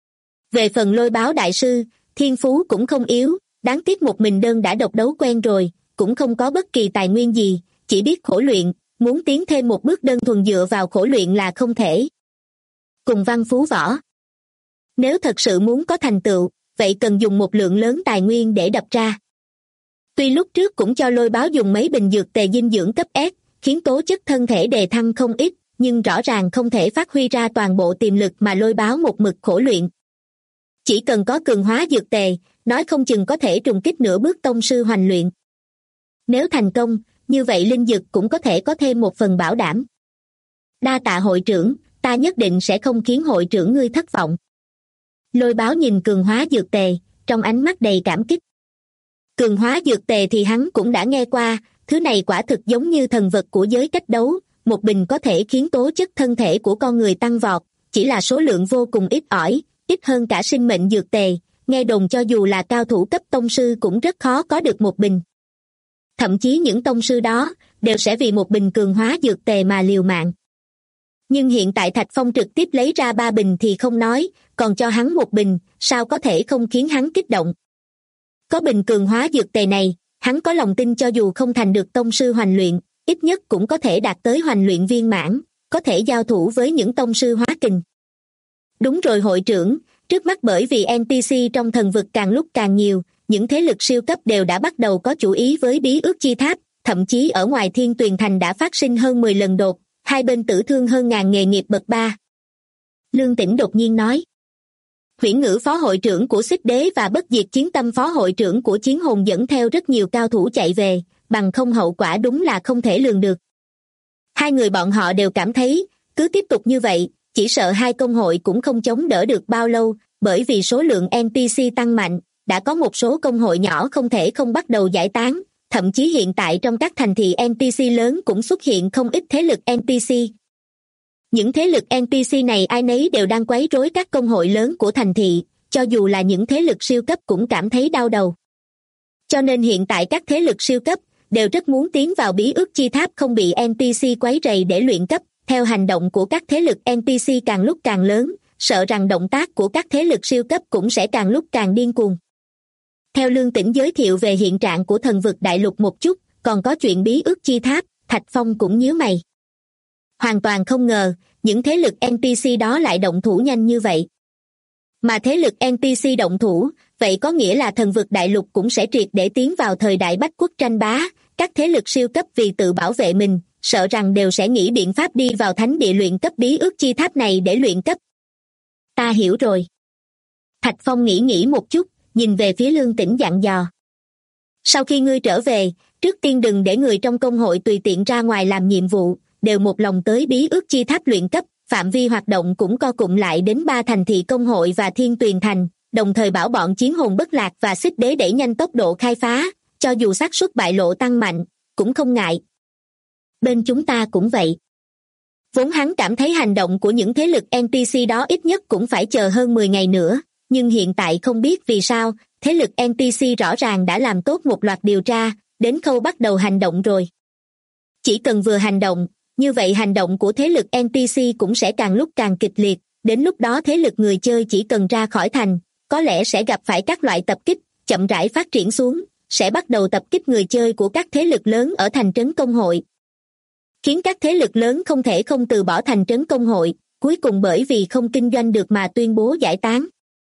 B: Về phần Lôi Báo đại sư, thiên phú cũng không yếu, đáng tiếc một mình đơn đã độc đấu quen rồi, cũng không có bất kỳ tài nguyên gì, chỉ biết khổ luyện, muốn tiến thêm một bước đơn thuần dựa vào khổ luyện là không thể. Cùng Văn Phú Võ. Nếu thật sự muốn có thành tựu, vậy cần dùng một lượng lớn tài nguyên để đập ra. Tuy lúc trước cũng cho Lôi Báo dùng mấy bình dược tề dinh dưỡng cấp S, khiến tố chất thân thể đề thăng không ít, nhưng rõ ràng không thể phát huy ra toàn bộ tiềm lực mà Lôi Báo một mực khổ luyện. Chỉ cần có cường hóa dược tề, nói không chừng có thể trùng kích nửa bước tông sư hoành luyện. Nếu thành công, như vậy linh dược cũng có thể có thêm một phần bảo đảm. Đa tạ hội trưởng, ta nhất định sẽ không khiến hội trưởng ngươi thất vọng. Lôi Báo nhìn cường hóa dược tề, trong ánh mắt đầy cảm kích. Cường hóa dược tề thì hắn cũng đã nghe qua, thứ này quả thực giống như thần vật của giới cách đấu, một bình có thể khiến tố chất thân thể của con người tăng vọt, chỉ là số lượng vô cùng ít ỏi, ít hơn cả sinh mệnh dược tề, nghe đồn cho dù là cao thủ cấp tông sư cũng rất khó có được một bình. Thậm chí những tông sư đó đều sẽ vì một bình cường hóa dược tề mà liều mạng. Nhưng hiện tại Thạch Phong trực tiếp lấy ra 3 bình thì không nói, còn cho hắn một bình, sao có thể không khiến hắn kích động. Có bình cường hóa dược tề này, hắn có lòng tin cho dù không thành được tông sư hoành luyện, ít nhất cũng có thể đạt tới hoành luyện viên mãn, có thể giao thủ với những tông sư hóa kình. Đúng rồi hội trưởng, trước mắt bởi vì NPC trong thần vực càng lúc càng nhiều, những thế lực siêu cấp đều đã bắt đầu có chủ ý với bí ước chi tháp, thậm chí ở ngoài Thiên Tuyền Thành đã phát sinh hơn 10 lần đột, hai bên tử thương hơn ngàn nghề nghiệp bậc 3. Lương Tĩnh đột nhiên nói. Huyễn Ngữ phó hội trưởng của Xích Đế và Bất Diệt Chiến Tâm phó hội trưởng của Chiến Hồn dẫn theo rất nhiều cao thủ chạy về, bằng không hậu quả đúng là không thể lường được. Hai người bọn họ đều cảm thấy, cứ tiếp tục như vậy, chỉ sợ hai công hội cũng không chống đỡ được bao lâu, bởi vì số lượng NPC tăng mạnh, đã có một số công hội nhỏ không thể không bắt đầu giải tán, thậm chí hiện tại trong các thành thị NPC lớn cũng xuất hiện không ít thế lực NPC. Những thế lực NPC này ai nấy đều đang quấy rối các công hội lớn của thành thị, cho dù là những thế lực siêu cấp cũng cảm thấy đau đầu. Cho nên hiện tại các thế lực siêu cấp đều rất muốn tiến vào bí ước chi tháp không bị NPC quấy rầy để luyện cấp, theo hành động của các thế lực NPC càng lúc càng lớn, sợ rằng động tác của các thế lực siêu cấp cũng sẽ càng lúc càng điên cuồng. Theo Lương Tĩnh giới thiệu về hiện trạng của thần vực đại lục một chút, còn có chuyện bí ước chi tháp, Thạch Phong cũng nhíu mày. Hoàn toàn không ngờ, những thế lực NPC đó lại động thủ nhanh như vậy. Mà thế lực NPC động thủ, vậy có nghĩa là thần vực đại lục cũng sẽ triệt để tiến vào thời đại bách quốc tranh bá, các thế lực siêu cấp vì tự bảo vệ mình, sợ rằng đều sẽ nghĩ biện pháp đi vào thánh địa luyện cấp bí ước chi tháp này để luyện cấp. Ta hiểu rồi. Thạch Phong nghĩ một chút, nhìn về phía Lương Tĩnh dặn dò. Sau khi ngươi trở về, trước tiên đừng để người trong công hội tùy tiện ra ngoài làm nhiệm vụ, đều một lòng tới bí ước chi tháp luyện cấp, phạm vi hoạt động cũng co cụm lại đến 3 thành thị công hội và Thiên Tuyền Thành, đồng thời bảo bọn Chiến Hồn Bất Lạc và Xích Đế đẩy nhanh tốc độ khai phá, cho dù xác suất bại lộ tăng mạnh, cũng không ngại. Bên chúng ta cũng vậy. Vốn hắn cảm thấy hành động của những thế lực NPC đó ít nhất cũng phải chờ hơn 10 ngày nữa, nhưng hiện tại không biết vì sao, thế lực NPC rõ ràng đã làm tốt một loạt điều tra, đến khâu bắt đầu hành động rồi. Chỉ cần vừa hành động, như vậy hành động của thế lực NPC cũng sẽ càng lúc càng kịch liệt, đến lúc đó thế lực người chơi chỉ cần ra khỏi thành, có lẽ sẽ gặp phải các loại tập kích, chậm rãi phát triển xuống, sẽ bắt đầu tập kích người chơi của các thế lực lớn ở thành trấn công hội. Khiến các thế lực lớn không thể không từ bỏ thành trấn công hội, cuối cùng bởi vì không kinh doanh được mà tuyên bố giải tán.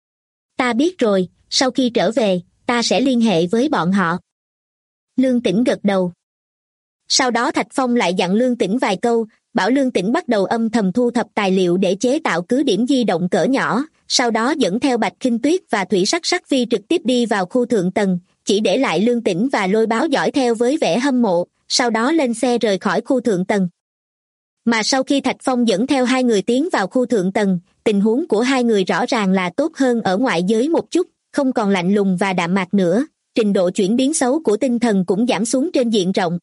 B: Ta biết rồi, sau khi trở về, ta sẽ liên hệ với bọn họ. Lương Tĩnh gật đầu. Sau đó Thạch Phong lại dặn Lương Tĩnh vài câu, bảo Lương Tĩnh bắt đầu âm thầm thu thập tài liệu để chế tạo cứ điểm di động cỡ nhỏ, sau đó dẫn theo Bạch Khinh Tuyết và Thủy Sắc Sắc Phi trực tiếp đi vào khu thượng tầng, chỉ để lại Lương Tĩnh và Lôi Báo dõi theo với vẻ hâm mộ, sau đó lên xe rời khỏi khu thượng tầng. Mà sau khi Thạch Phong dẫn theo hai người tiến vào khu thượng tầng, tình huống của hai người rõ ràng là tốt hơn ở ngoại giới một chút, không còn lạnh lùng và đạm mạc nữa, trình độ chuyển biến xấu của tinh thần cũng giảm xuống trên diện rộng.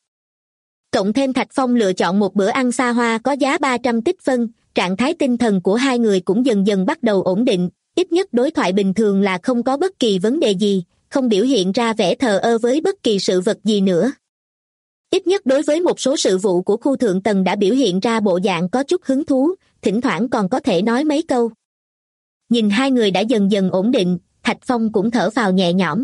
B: Cộng thêm Thạch Phong lựa chọn một bữa ăn xa hoa có giá 300 tích phân, trạng thái tinh thần của hai người cũng dần dần bắt đầu ổn định, ít nhất đối thoại bình thường là không có bất kỳ vấn đề gì, không biểu hiện ra vẻ thờ ơ với bất kỳ sự vật gì nữa. Ít nhất đối với một số sự vụ của khu thượng tầng đã biểu hiện ra bộ dạng có chút hứng thú, thỉnh thoảng còn có thể nói mấy câu. Nhìn hai người đã dần dần ổn định, Thạch Phong cũng thở phào nhẹ nhõm.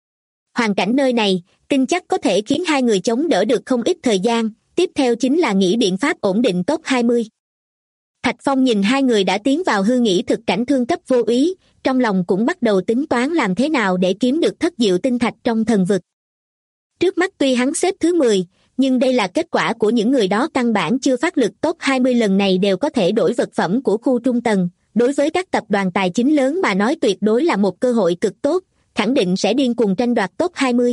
B: Hoàn cảnh nơi này, tin chắc có thể khiến hai người chống đỡ được không ít thời gian, tiếp theo chính là nghĩ biện pháp ổn định top 20. Thạch Phong nhìn hai người đã tiến vào hư nghĩ thực cảnh thương cấp vô úy, trong lòng cũng bắt đầu tính toán làm thế nào để kiếm được thất diệu tinh thạch trong thần vực. Trước mắt tuy hắn xếp thứ 10, nhưng đây là kết quả của những người đó căn bản chưa phát lực top 20 lần này đều có thể đổi vật phẩm của khu trung tầng. Đối với các tập đoàn tài chính lớn mà nói tuyệt đối là một cơ hội cực tốt, khẳng định sẽ điên cuồng tranh đoạt top 20.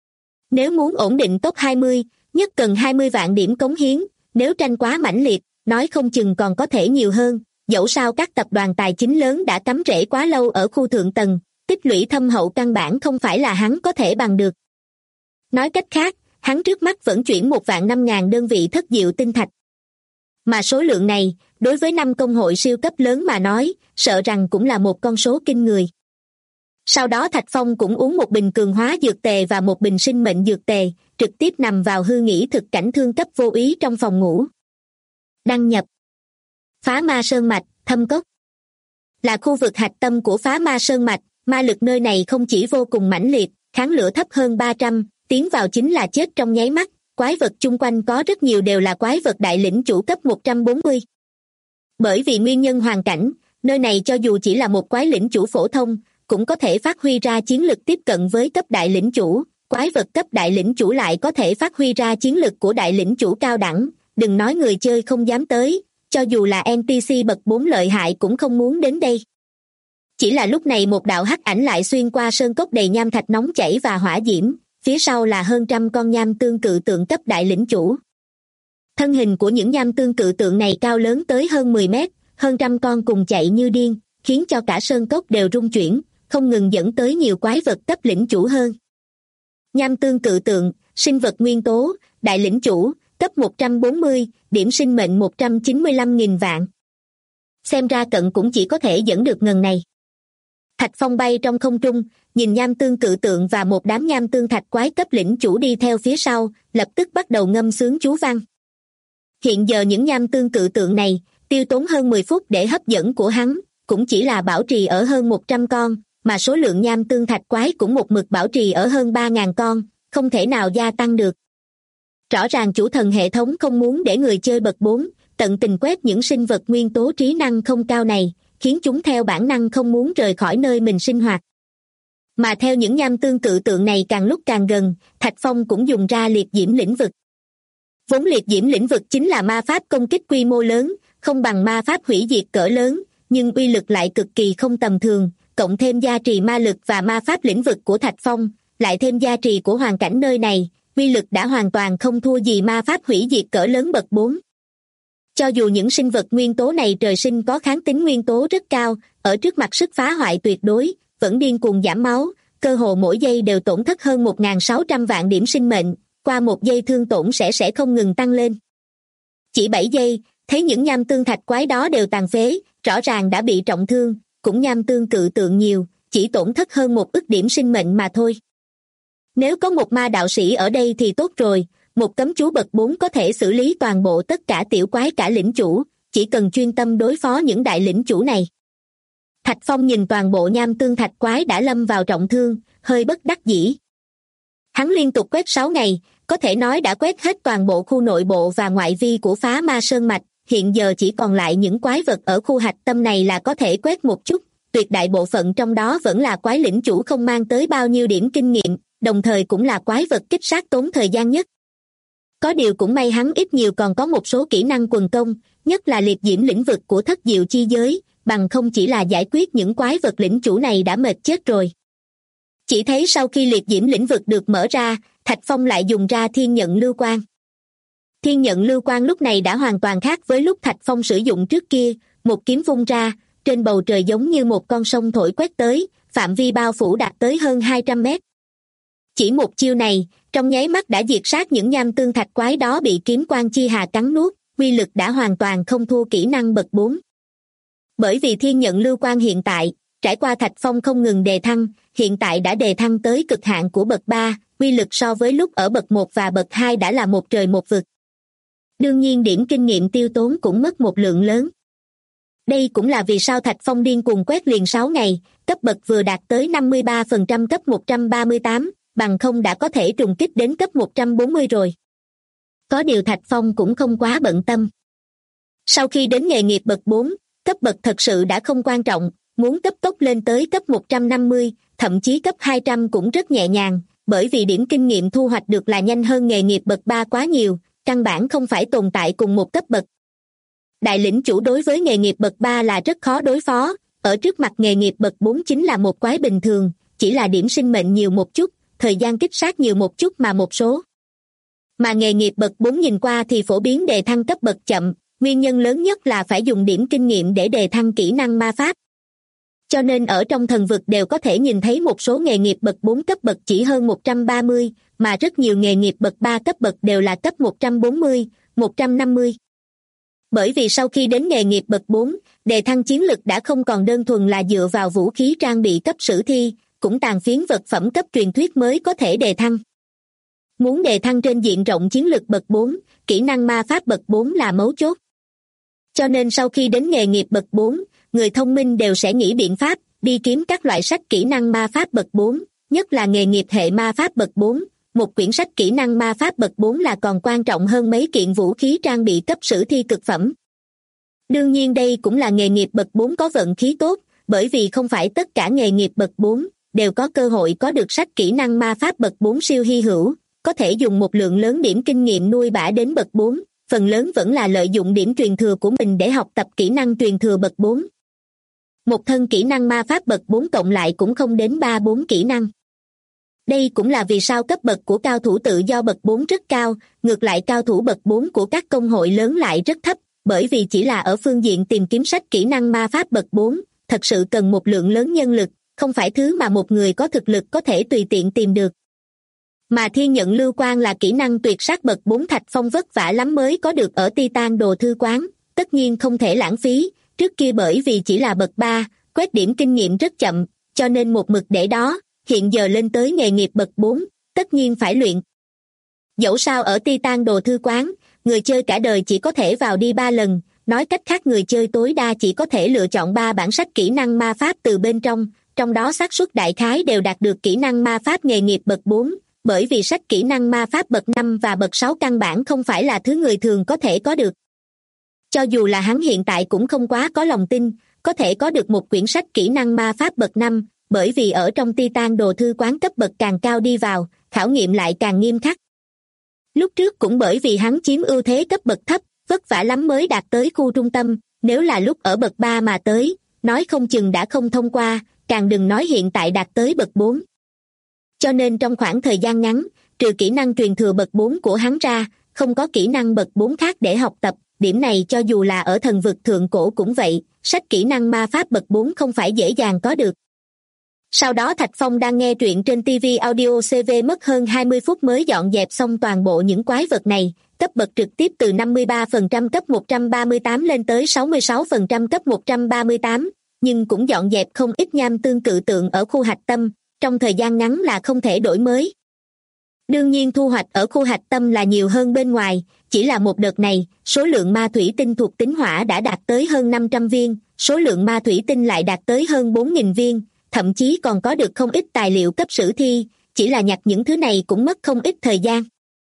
B: Nếu muốn ổn định top 20, nhất cần 20 vạn điểm cống hiến, nếu tranh quá mãnh liệt, nói không chừng còn có thể nhiều hơn, dẫu sao các tập đoàn tài chính lớn đã cắm rễ quá lâu ở khu thượng tầng, tích lũy thâm hậu căn bản không phải là hắn có thể bằng được. Nói cách khác, hắn trước mắt vẫn chuyển 1.500.000 đơn vị thất diệu tinh thạch. Mà số lượng này, đối với 5 công hội siêu cấp lớn mà nói, sợ rằng cũng là một con số kinh người. Sau đó Thạch Phong cũng uống một bình cường hóa dược tề và một bình sinh mệnh dược tề, trực tiếp nằm vào hư nghĩ thực cảnh thương cấp vô úy trong phòng ngủ. Đăng nhập. Phá Ma Sơn Mạch, Thâm Cốc. Là khu vực hạch tâm của Phá Ma Sơn Mạch, ma lực nơi này không chỉ vô cùng mãnh liệt, kháng lửa thấp hơn 300, tiến vào chính là chết trong nháy mắt, quái vật chung quanh có rất nhiều đều là quái vật đại lĩnh chủ cấp 140. Bởi vì nguyên nhân hoàn cảnh, nơi này cho dù chỉ là một quái lĩnh chủ phổ thông, cũng có thể phát huy ra chiến lực tiếp cận với cấp đại lĩnh chủ, quái vật cấp đại lĩnh chủ lại có thể phát huy ra chiến lực của đại lĩnh chủ cao đẳng, đừng nói người chơi không dám tới, cho dù là NPC bậc 4 lợi hại cũng không muốn đến đây. Chỉ là lúc này một đạo hắc ảnh lại xuyên qua sơn cốc đầy nham thạch nóng chảy và hỏa diễm, phía sau là hơn trăm con nham tương cự tượng cấp đại lĩnh chủ. Thân hình của những nham tương cự tượng này cao lớn tới hơn 10 mét, hơn trăm con cùng chạy như điên, khiến cho cả sơn cốc đều rung chuyển, không ngừng dẫn tới nhiều quái vật cấp lĩnh chủ hơn. Nham tương cự tượng, sinh vật nguyên tố, đại lĩnh chủ, cấp 140, điểm sinh mệnh 195.000 vạn. Xem ra cận cũng chỉ có thể dẫn được ngần này. Thạch Phong bay trong không trung, nhìn nham tương cự tượng và một đám nham tương thạch quái cấp lĩnh chủ đi theo phía sau, lập tức bắt đầu ngâm sướng chú văn. Hiện giờ những nham tương cự tượng này, tiêu tốn hơn 10 phút để hấp dẫn của hắn, cũng chỉ là bảo trì ở hơn 100 con, mà số lượng nham tương thạch quái cũng một mực bảo trì ở hơn 3.000 con, không thể nào gia tăng được. Rõ ràng chủ thần hệ thống không muốn để người chơi bậc 4, tận tình quét những sinh vật nguyên tố trí năng không cao này, khiến chúng theo bản năng không muốn rời khỏi nơi mình sinh hoạt. Mà theo những nham tương cự tượng này càng lúc càng gần, Thạch Phong cũng dùng ra liệt diễm lĩnh vực. Vốn liệt diễm lĩnh vực chính là ma pháp công kích quy mô lớn, không bằng ma pháp hủy diệt cỡ lớn, nhưng uy lực lại cực kỳ không tầm thường, cộng thêm gia trì ma lực và ma pháp lĩnh vực của Thạch Phong, lại thêm gia trì của hoàn cảnh nơi này, uy lực đã hoàn toàn không thua gì ma pháp hủy diệt cỡ lớn bậc 4. Cho dù những sinh vật nguyên tố này trời sinh có kháng tính nguyên tố rất cao, ở trước mặt sức phá hoại tuyệt đối, vẫn điên cuồng giảm máu, cơ hồ mỗi giây đều tổn thất hơn 1.600 vạn điểm sinh mệnh, qua một giây thương tổn sẽ không ngừng tăng lên. Chỉ 7 giây, thấy những nham tương thạch quái đó đều tàn phế, rõ ràng đã bị trọng thương, cũng nham tương cự tượng nhiều, chỉ tổn thất hơn 1 ức điểm sinh mệnh mà thôi. Nếu có một ma đạo sĩ ở đây thì tốt rồi, một cấm chú bậc 4 có thể xử lý toàn bộ tất cả tiểu quái cả lĩnh chủ, chỉ cần chuyên tâm đối phó những đại lĩnh chủ này. Thạch Phong nhìn toàn bộ nham tương thạch quái đã lâm vào trọng thương, hơi bất đắc dĩ. Hắn liên tục quét 6 ngày, có thể nói đã quét hết toàn bộ khu nội bộ và ngoại vi của Phá Ma Sơn Mạch, hiện giờ chỉ còn lại những quái vật ở khu hạch tâm này là có thể quét một chút, tuyệt đại bộ phận trong đó vẫn là quái lĩnh chủ không mang tới bao nhiêu điểm kinh nghiệm, đồng thời cũng là quái vật kích sát tốn thời gian nhất. Có điều cũng may hắn ít nhiều còn có một số kỹ năng quần công, nhất là liệt diễm lĩnh vực của thất diệu chi giới, bằng không chỉ là giải quyết những quái vật lĩnh chủ này đã mệt chết rồi. Chỉ thấy sau khi liệt diễm lĩnh vực được mở ra, Thạch Phong lại dùng ra thiên nhận lưu quang. Thiên nhận lưu quang lúc này đã hoàn toàn khác với lúc Thạch Phong sử dụng trước kia, một kiếm vung ra, trên bầu trời giống như một con sông thổi quét tới, phạm vi bao phủ đạt tới hơn 200 mét. Chỉ một chiêu này, trong nháy mắt đã diệt sát những nham tương thạch quái đó bị kiếm quang chi hà cắn nuốt, uy lực đã hoàn toàn không thua kỹ năng bậc 4. Bởi vì thiên nhận lưu quang hiện tại, trải qua Thạch Phong không ngừng đề thăng, hiện tại đã đề thăng tới cực hạn của bậc 3, uy lực so với lúc ở bậc 1 và bậc 2 đã là một trời một vực. Đương nhiên điểm kinh nghiệm tiêu tốn cũng mất một lượng lớn. Đây cũng là vì sao Thạch Phong điên cuồng quét liền 6 ngày, cấp bậc vừa đạt tới 53% cấp 138, bằng không đã có thể trùng kích đến cấp 140 rồi. Có điều Thạch Phong cũng không quá bận tâm. Sau khi đến nghề nghiệp bậc 4, cấp bậc thật sự đã không quan trọng, muốn cấp tốc lên tới cấp 150, thậm chí cấp 200 cũng rất nhẹ nhàng, bởi vì điểm kinh nghiệm thu hoạch được là nhanh hơn nghề nghiệp bậc 3 quá nhiều, căn bản không phải tồn tại cùng một cấp bậc. Đại lĩnh chủ đối với nghề nghiệp bậc 3 là rất khó đối phó, ở trước mặt nghề nghiệp bậc 4 chính là một quái bình thường, chỉ là điểm sinh mệnh nhiều một chút, thời gian kích sát nhiều một chút mà một số. Mà nghề nghiệp bậc 4 nhìn qua thì phổ biến đề thăng cấp bậc chậm, nguyên nhân lớn nhất là phải dùng điểm kinh nghiệm để đề thăng kỹ năng ma pháp. Cho nên ở trong thần vực đều có thể nhìn thấy một số nghề nghiệp bậc 4 cấp bậc chỉ hơn 130, mà rất nhiều nghề nghiệp bậc 3 cấp bậc đều là cấp 140, 150. Bởi vì sau khi đến nghề nghiệp bậc 4, đề thăng chiến lực đã không còn đơn thuần là dựa vào vũ khí trang bị cấp sử thi, cũng tàn phiến vật phẩm cấp truyền thuyết mới có thể đề thăng. Muốn đề thăng trên diện rộng chiến lực bậc 4, kỹ năng ma pháp bậc 4 là mấu chốt. Cho nên sau khi đến nghề nghiệp bậc 4, người thông minh đều sẽ nghĩ biện pháp, đi kiếm các loại sách kỹ năng ma pháp bậc 4, nhất là nghề nghiệp hệ ma pháp bậc 4. Một quyển sách kỹ năng ma pháp bậc 4 là còn quan trọng hơn mấy kiện vũ khí trang bị cấp sử thi cực phẩm. Đương nhiên đây cũng là nghề nghiệp bậc 4 có vận khí tốt, bởi vì không phải tất cả nghề nghiệp bậc 4 đều có cơ hội có được sách kỹ năng ma pháp bậc 4 siêu hy hữu, có thể dùng một lượng lớn điểm kinh nghiệm nuôi bả đến bậc 4, phần lớn vẫn là lợi dụng điểm truyền thừa của mình để học tập kỹ năng truyền thừa bậc 4. Một thân kỹ năng ma pháp bậc 4 cộng lại cũng không đến 3-4 kỹ năng. Đây cũng là vì sao cấp bậc của cao thủ tự do bậc 4 rất cao, ngược lại cao thủ bậc 4 của các công hội lớn lại rất thấp, bởi vì chỉ là ở phương diện tìm kiếm sách kỹ năng ma pháp bậc 4, thật sự cần một lượng lớn nhân lực, không phải thứ mà một người có thực lực có thể tùy tiện tìm được. Mà thiên nhận lưu quang là kỹ năng tuyệt sát bậc 4 Thạch Phong vất vả lắm mới có được ở Titan Đồ Thư Quán, tất nhiên không thể lãng phí, trước kia bởi vì chỉ là bậc 3, quét điểm kinh nghiệm rất chậm, cho nên một mực để đó, hiện giờ lên tới nghề nghiệp bậc 4, tất nhiên phải luyện. Dẫu sao ở Titan Đồ Thư Quán, người chơi cả đời chỉ có thể vào đi 3 lần, nói cách khác người chơi tối đa chỉ có thể lựa chọn 3 bản sách kỹ năng ma pháp từ bên trong đó xác suất đại khái đều đạt được kỹ năng ma pháp nghề nghiệp bậc 4, bởi vì sách kỹ năng ma pháp bậc 5 và bậc 6 căn bản không phải là thứ người thường có thể có được. Cho dù là hắn hiện tại cũng không quá có lòng tin, có thể có được một quyển sách kỹ năng ma pháp bậc 5, bởi vì ở trong Titan Đồ Thư Quán cấp bậc càng cao đi vào, khảo nghiệm lại càng nghiêm khắc. Lúc trước cũng bởi vì hắn chiếm ưu thế cấp bậc thấp, vất vả lắm mới đạt tới khu trung tâm, nếu là lúc ở bậc 3 mà tới, nói không chừng đã không thông qua, càng đừng nói hiện tại đạt tới bậc 4. Cho nên trong khoảng thời gian ngắn, trừ kỹ năng truyền thừa bậc 4 của hắn ra, không có kỹ năng bậc 4 khác để học tập, điểm này cho dù là ở thần vực thượng cổ cũng vậy, sách kỹ năng ma pháp bậc 4 không phải dễ dàng có được. Sau đó Thạch Phong đang nghe truyện trên TV Audio CV mất hơn 20 phút mới dọn dẹp xong toàn bộ những quái vật này, cấp bậc trực tiếp từ 53% cấp 138 lên tới 66% cấp 138, nhưng cũng dọn dẹp không ít nham tương cự tượng ở khu hạch tâm, trong thời gian ngắn là không thể đổi mới. Đương nhiên thu hoạch ở khu hạch tâm là nhiều hơn bên ngoài, chỉ là một đợt này, số lượng ma thủy tinh thuộc tính hỏa đã đạt tới hơn 500 viên, số lượng ma thủy tinh lại đạt tới hơn 4.000 viên, thậm chí còn có được không ít tài liệu cấp sử thi, chỉ là nhặt những thứ này cũng mất không ít thời gian.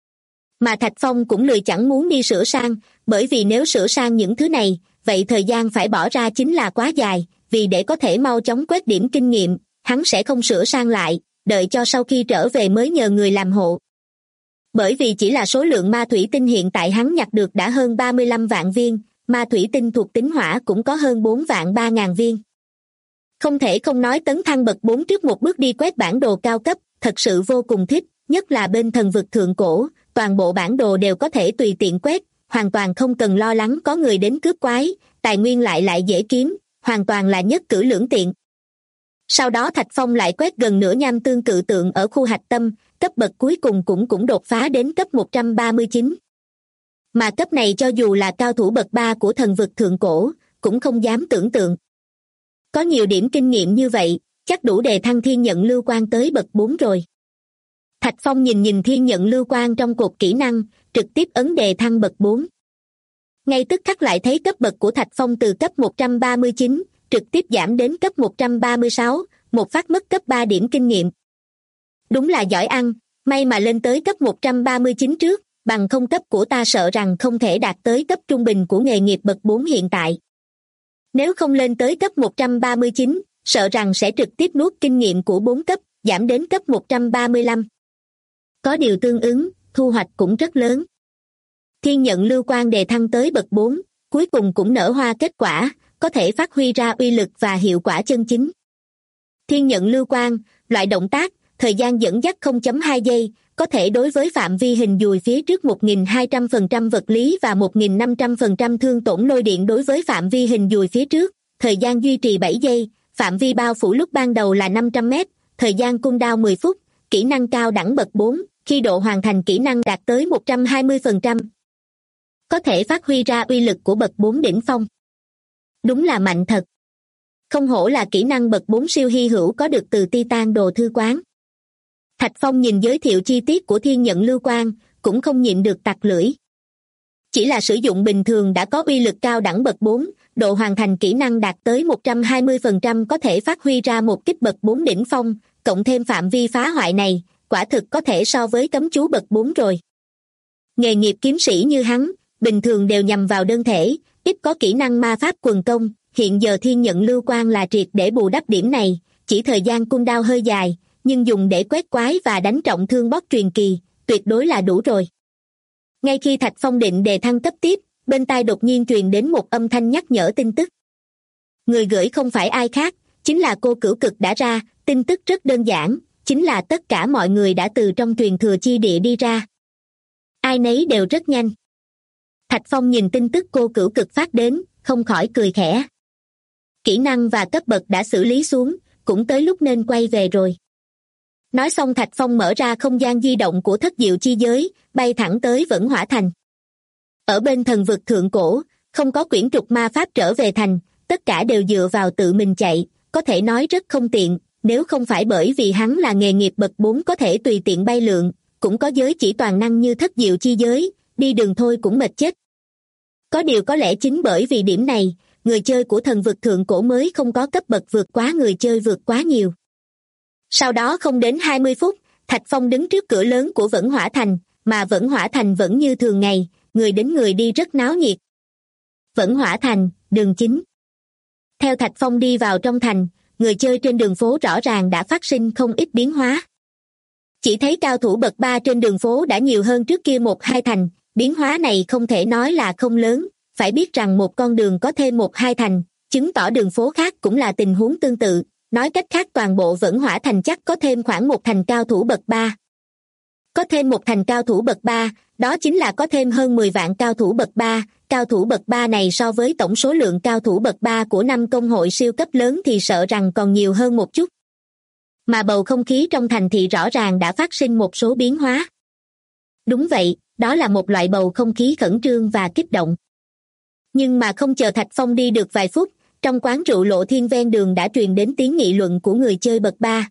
B: Mà Thạch Phong cũng lười chẳng muốn đi sửa sang, bởi vì nếu sửa sang những thứ này, vậy thời gian phải bỏ ra chính là quá dài, vì để có thể mau chóng quét điểm kinh nghiệm, hắn sẽ không sửa sang lại, đợi cho sau khi trở về mới nhờ người làm hộ. Bởi vì chỉ là số lượng ma thủy tinh hiện tại hắn nhặt được đã hơn 35 vạn viên, ma thủy tinh thuộc tính hỏa cũng có hơn 4 vạn 3.000 viên. Không thể không nói tấn thăng bậc 4 trước một bước đi quét bản đồ cao cấp, thật sự vô cùng thích, nhất là bên thần vực thượng cổ, toàn bộ bản đồ đều có thể tùy tiện quét, hoàn toàn không cần lo lắng có người đến cướp quái, tài nguyên lại dễ kiếm, hoàn toàn là nhất cử lưỡng tiện. Sau đó Thạch Phong lại quét gần nửa nham tương cự tượng ở khu hạch tâm, cấp bậc cuối cùng cũng đột phá đến cấp 139. Mà cấp này cho dù là cao thủ bậc 3 của thần vực thượng cổ, cũng không dám tưởng tượng. Có nhiều điểm kinh nghiệm như vậy, chắc đủ đề thăng thiên nhận lưu quang tới bậc 4 rồi. Thạch Phong nhìn thiên nhận lưu quang trong cột kỹ năng, trực tiếp ấn đề thăng bậc 4. Ngay tức khắc lại thấy cấp bậc của Thạch Phong từ cấp 139, trực tiếp giảm đến cấp 136, một phát mất cấp 3 điểm kinh nghiệm. Đúng là giỏi ăn, may mà lên tới cấp 139 trước, bằng không cấp của ta sợ rằng không thể đạt tới cấp trung bình của nghề nghiệp bậc 4 hiện tại. Nếu không lên tới cấp 139, sợ rằng sẽ trực tiếp nuốt kinh nghiệm của 4 cấp, giảm đến cấp 135. Có điều tương ứng, thu hoạch cũng rất lớn. Thiên nhận lưu quang đề thăng tới bậc 4, cuối cùng cũng nở hoa kết quả, có thể phát huy ra uy lực và hiệu quả chân chính. Thiên nhận lưu quang, loại động tác, thời gian dẫn dắt 0.2 giây, có thể đối với phạm vi hình dùi phía trước 1.200% vật lý và 1.500% thương tổn lôi điện đối với phạm vi hình dùi phía trước, thời gian duy trì 7 giây, phạm vi bao phủ lúc ban đầu là 500 m, thời gian cooldown 10 phút, kỹ năng cao đẳng bậc 4, khi độ hoàn thành kỹ năng đạt tới 120%. Có thể phát huy ra uy lực của bậc 4 đỉnh phong. Đúng là mạnh thật. Không hổ là kỹ năng bậc 4 siêu hy hữu có được từ Titan đồ thư quán. Thạch Phong nhìn giới thiệu chi tiết của thiên nhận lưu quang, cũng không nhịn được tặc lưỡi. Chỉ là sử dụng bình thường đã có uy lực cao đẳng bậc 4, độ hoàn thành kỹ năng đạt tới 120% có thể phát huy ra một kích bậc 4 đỉnh phong, cộng thêm phạm vi phá hoại này, quả thực có thể so với cấm chú bậc 4 rồi. Nghề nghiệp kiếm sĩ như hắn, bình thường đều nhằm vào đơn thể, ít có kỹ năng ma pháp quần công, hiện giờ thiên nhận lưu quang là triệt để bù đắp điểm này, chỉ thời gian cooldown hơi dài, nhưng dùng để quét quái và đánh trọng thương boss truyền kỳ, tuyệt đối là đủ rồi. Ngay khi Thạch Phong định đề thăng cấp tiếp, bên tai đột nhiên truyền đến một âm thanh nhắc nhở tin tức. Người gửi không phải ai khác, chính là cô Cửu Cực đã ra, tin tức rất đơn giản, chính là tất cả mọi người đã từ trong truyền thừa chi địa đi ra. Ai nấy đều rất nhanh. Thạch Phong nhìn tin tức cô Cửu Cực phát đến, không khỏi cười khẽ. Kỹ năng và cấp bậc đã xử lý xuống, cũng tới lúc nên quay về rồi. Nói xong Thạch Phong mở ra không gian di động của thất diệu chi giới, bay thẳng tới Vẫn Hỏa Thành. Ở bên thần vực thượng cổ, không có quyển trục ma pháp trở về thành, tất cả đều dựa vào tự mình chạy, có thể nói rất không tiện, nếu không phải bởi vì hắn là nghề nghiệp bậc 4 có thể tùy tiện bay lượn, cũng có giới chỉ toàn năng như thất diệu chi giới, đi đường thôi cũng mệt chết. Có điều có lẽ chính bởi vì điểm này, người chơi của thần vực thượng cổ mới không có cấp bậc vượt quá người chơi vượt quá nhiều. Sau đó không đến 20 phút, Thạch Phong đứng trước cửa lớn của Vẫn Hỏa Thành, mà Vẫn Hỏa Thành vẫn như thường ngày, người đến người đi rất náo nhiệt. Vẫn Hỏa Thành, đường chính. Theo Thạch Phong đi vào trong thành, người chơi trên đường phố rõ ràng đã phát sinh không ít biến hóa. Chỉ thấy cao thủ bậc 3 trên đường phố đã nhiều hơn trước kia 1-2 thành, biến hóa này không thể nói là không lớn, phải biết rằng một con đường có thêm 1-2 thành, chứng tỏ đường phố khác cũng là tình huống tương tự, nói cách khác toàn bộ Vẫn Hỏa Thành chắc có thêm khoảng 1 thành cao thủ bậc 3. Có thêm 1 thành cao thủ bậc 3, đó chính là có thêm hơn 10 vạn cao thủ bậc 3, cao thủ bậc 3 này so với tổng số lượng cao thủ bậc 3 của 5 công hội siêu cấp lớn thì sợ rằng còn nhiều hơn một chút. Mà bầu không khí trong thành thì rõ ràng đã phát sinh một số biến hóa. Đúng vậy, đó là một loại bầu không khí khẩn trương và kích động. Nhưng mà không chờ Thạch Phong đi được vài phút, trong quán rượu Lộ Thiên ven đường đã truyền đến tiếng nghị luận của người chơi bậc 3.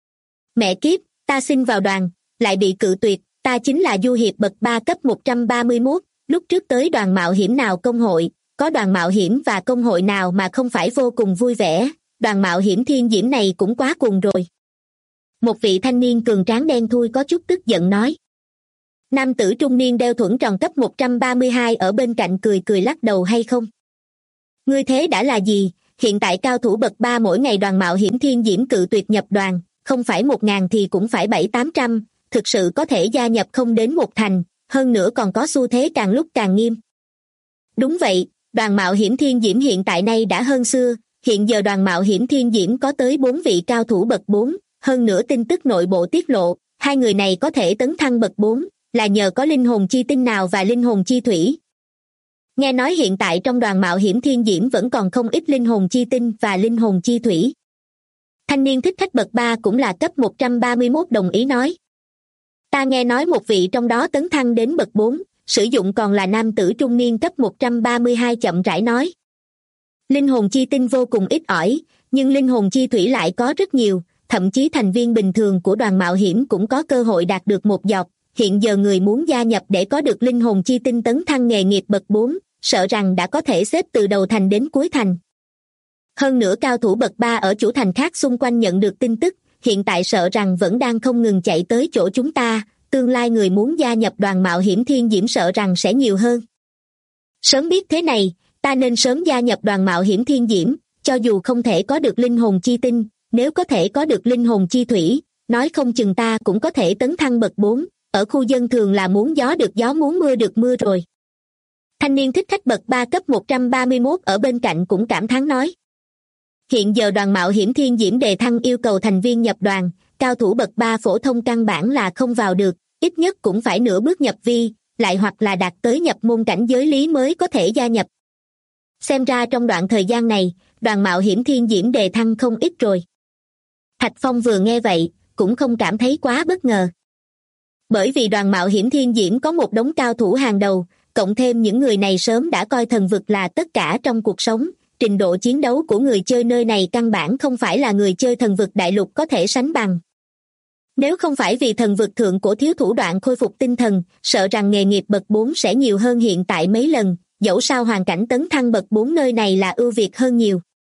B: Mẹ kiếp, ta xin vào đoàn, lại bị cự tuyệt, ta chính là du hiệp bậc 3 cấp 131, lúc trước tới đoàn mạo hiểm nào công hội, có đoàn mạo hiểm và công hội nào mà không phải vô cùng vui vẻ, đoàn mạo hiểm thiên diễm này cũng quá cuồng rồi. Một vị thanh niên cường tráng đen thui có chút tức giận nói. Nam tử trung niên đeo thuẫn tròn cấp 132 ở bên cạnh cười cười lắc đầu hay không. Ngươi thế đã là gì, hiện tại cao thủ bậc 3 mỗi ngày đoàn mạo hiểm thiên diễm cự tuyệt nhập đoàn, không phải 1.000 thì cũng phải 700-800, thực sự có thể gia nhập không đến 1 thành, hơn nữa còn có xu thế càng lúc càng nghiêm. Đúng vậy, đoàn mạo hiểm thiên diễm hiện tại nay đã hơn xưa, hiện giờ đoàn mạo hiểm thiên diễm có tới 4 vị cao thủ bậc 4, hơn nữa tin tức nội bộ tiết lộ, 2 người này có thể tấn thăng bậc 4, là nhờ có linh hồn chi tinh nào và linh hồn chi thủy. Nghe nói hiện tại trong đoàn mạo hiểm thiên diễm vẫn còn không ít linh hồn chi tinh và linh hồn chi thủy. Thanh niên thích khách bậc 3 cũng là cấp 131 đồng ý nói. Ta nghe nói một vị trong đó tấn thăng đến bậc 4, sử dụng còn là nam tử trung niên cấp 132 chậm rãi nói. Linh hồn chi tinh vô cùng ít ỏi, nhưng linh hồn chi thủy lại có rất nhiều, thậm chí thành viên bình thường của đoàn mạo hiểm cũng có cơ hội đạt được một giọt. Hiện giờ người muốn gia nhập để có được linh hồn chi tinh tấn thăng nghề nghiệp bậc 4, sợ rằng đã có thể xếp từ đầu thành đến cuối thành. Hơn nữa cao thủ bậc 3 ở chủ thành khác xung quanh nhận được tin tức, hiện tại sợ rằng vẫn đang không ngừng chạy tới chỗ chúng ta, tương lai người muốn gia nhập đoàn mạo hiểm thiên diễm sợ rằng sẽ nhiều hơn. Sớm biết thế này, ta nên sớm gia nhập đoàn mạo hiểm thiên diễm, cho dù không thể có được linh hồn chi tinh, nếu có thể có được linh hồn chi thủy, nói không chừng ta cũng có thể tấn thăng bậc 4, ở khu dân thường là muốn gió được gió muốn mưa được mưa rồi. Thanh niên thích khách bậc 3 cấp 131 ở bên cạnh cũng cảm thán nói. Hiện giờ đoàn mạo hiểm thiên diễm đề thăng yêu cầu thành viên nhập đoàn, cao thủ bậc 3 phổ thông căn bản là không vào được, ít nhất cũng phải nửa bước nhập vi, lại hoặc là đạt tới nhập môn cảnh giới lý mới có thể gia nhập. Xem ra trong đoạn thời gian này, đoàn mạo hiểm thiên diễm đề thăng không ít rồi. Thạch Phong vừa nghe vậy, cũng không cảm thấy quá bất ngờ. Bởi vì đoàn mạo hiểm thiên diễm có một đống cao thủ hàng đầu, cộng thêm những người này sớm đã coi thần vực là tất cả trong cuộc sống, trình độ chiến đấu của người chơi nơi này căn bản không phải là người chơi thần vực đại lục có thể sánh bằng. Nếu không phải vì thần vực thượng cổ thiếu thủ đoạn khôi phục tinh thần, sợ rằng nghề nghiệp bậc 4 sẽ nhiều hơn hiện tại mấy lần, dẫu sao hoàn cảnh tấn thăng bậc 4 nơi này là ưu việt hơn nhiều.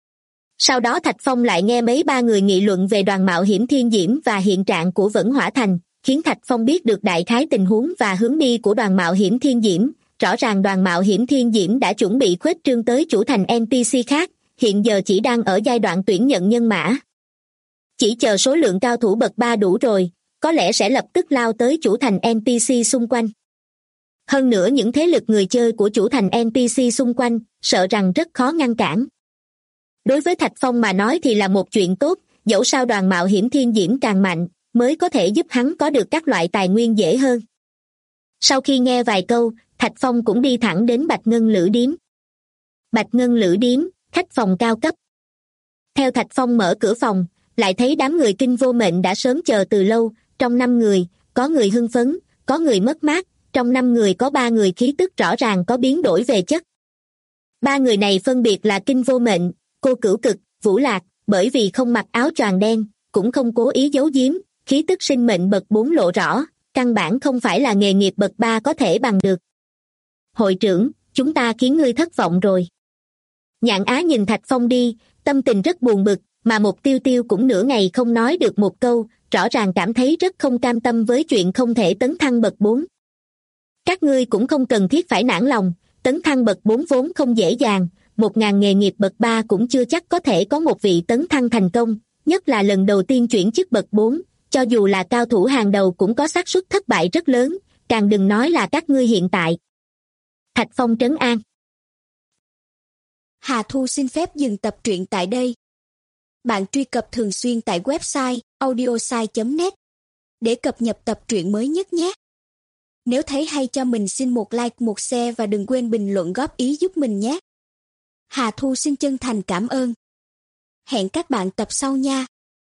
B: Sau đó Thạch Phong lại nghe mấy ba người nghị luận về đoàn mạo hiểm thiên diễm và hiện trạng của Vẫn Hỏa Thành, khiến Thạch Phong biết được đại khái tình huống và hướng đi của đoàn mạo hiểm thiên diễm. Rõ ràng đoàn mạo hiểm thiên diễm đã chuẩn bị khuếch trương tới chủ thành NPC khác, hiện giờ chỉ đang ở giai đoạn tuyển nhận nhân mã. Chỉ chờ số lượng cao thủ bậc 3 đủ rồi, có lẽ sẽ lập tức lao tới chủ thành NPC xung quanh. Hơn nữa những thế lực người chơi của chủ thành NPC xung quanh, sợ rằng rất khó ngăn cản. Đối với Thạch Phong mà nói thì là một chuyện tốt, dẫu sao đoàn mạo hiểm thiên diễm càng mạnh, mới có thể giúp hắn có được các loại tài nguyên dễ hơn. Sau khi nghe vài câu, Thạch Phong cũng đi thẳng đến Bạch Ngân Lữ Điếm. Bạch Ngân Lữ Điếm, khách phòng cao cấp. Theo Thạch Phong mở cửa phòng, lại thấy đám người Kinh Vô Mệnh đã sớm chờ từ lâu, trong 5 người, có người hưng phấn, có người mất mát, trong 5 người có 3 người khí tức rõ ràng có biến đổi về chất. 3 người này phân biệt là Kinh Vô Mệnh, Cô Cửu Cực, Vũ Lạc, bởi vì không mặc áo choàng đen, cũng không cố ý giấu giếm, khí tức sinh mệnh bậc 4 lộ rõ, căn bản không phải là nghề nghiệp bậc 3 có thể bằng được. Hội trưởng, chúng ta khiến ngươi thất vọng rồi. Nhạn Á nhìn Thạch Phong đi, tâm tình rất buồn bực, mà Một Tiêu Tiêu cũng nửa ngày không nói được một câu, rõ ràng cảm thấy rất không cam tâm với chuyện không thể tấn thăng bậc 4. Các ngươi cũng không cần thiết phải nản lòng, tấn thăng bậc 4 vốn không dễ dàng, 1000 nghề nghiệp bậc 3 cũng chưa chắc có thể có một vị tấn thăng thành công, nhất là lần đầu tiên chuyển chức bậc 4, cho dù là cao thủ hàng đầu cũng có xác suất thất bại rất lớn, càng đừng nói là các ngươi hiện tại. Thạch Phong trấn an.
C: Hà Thu xin phép dừng tập truyện tại đây. Bạn truy cập thường xuyên tại website audiosai.net để cập nhật tập truyện mới nhất nhé. Nếu thấy hay cho mình xin một like, một share và đừng quên bình luận góp ý giúp mình nhé. Hà Thu xin chân thành cảm ơn. Hẹn các bạn tập sau nha.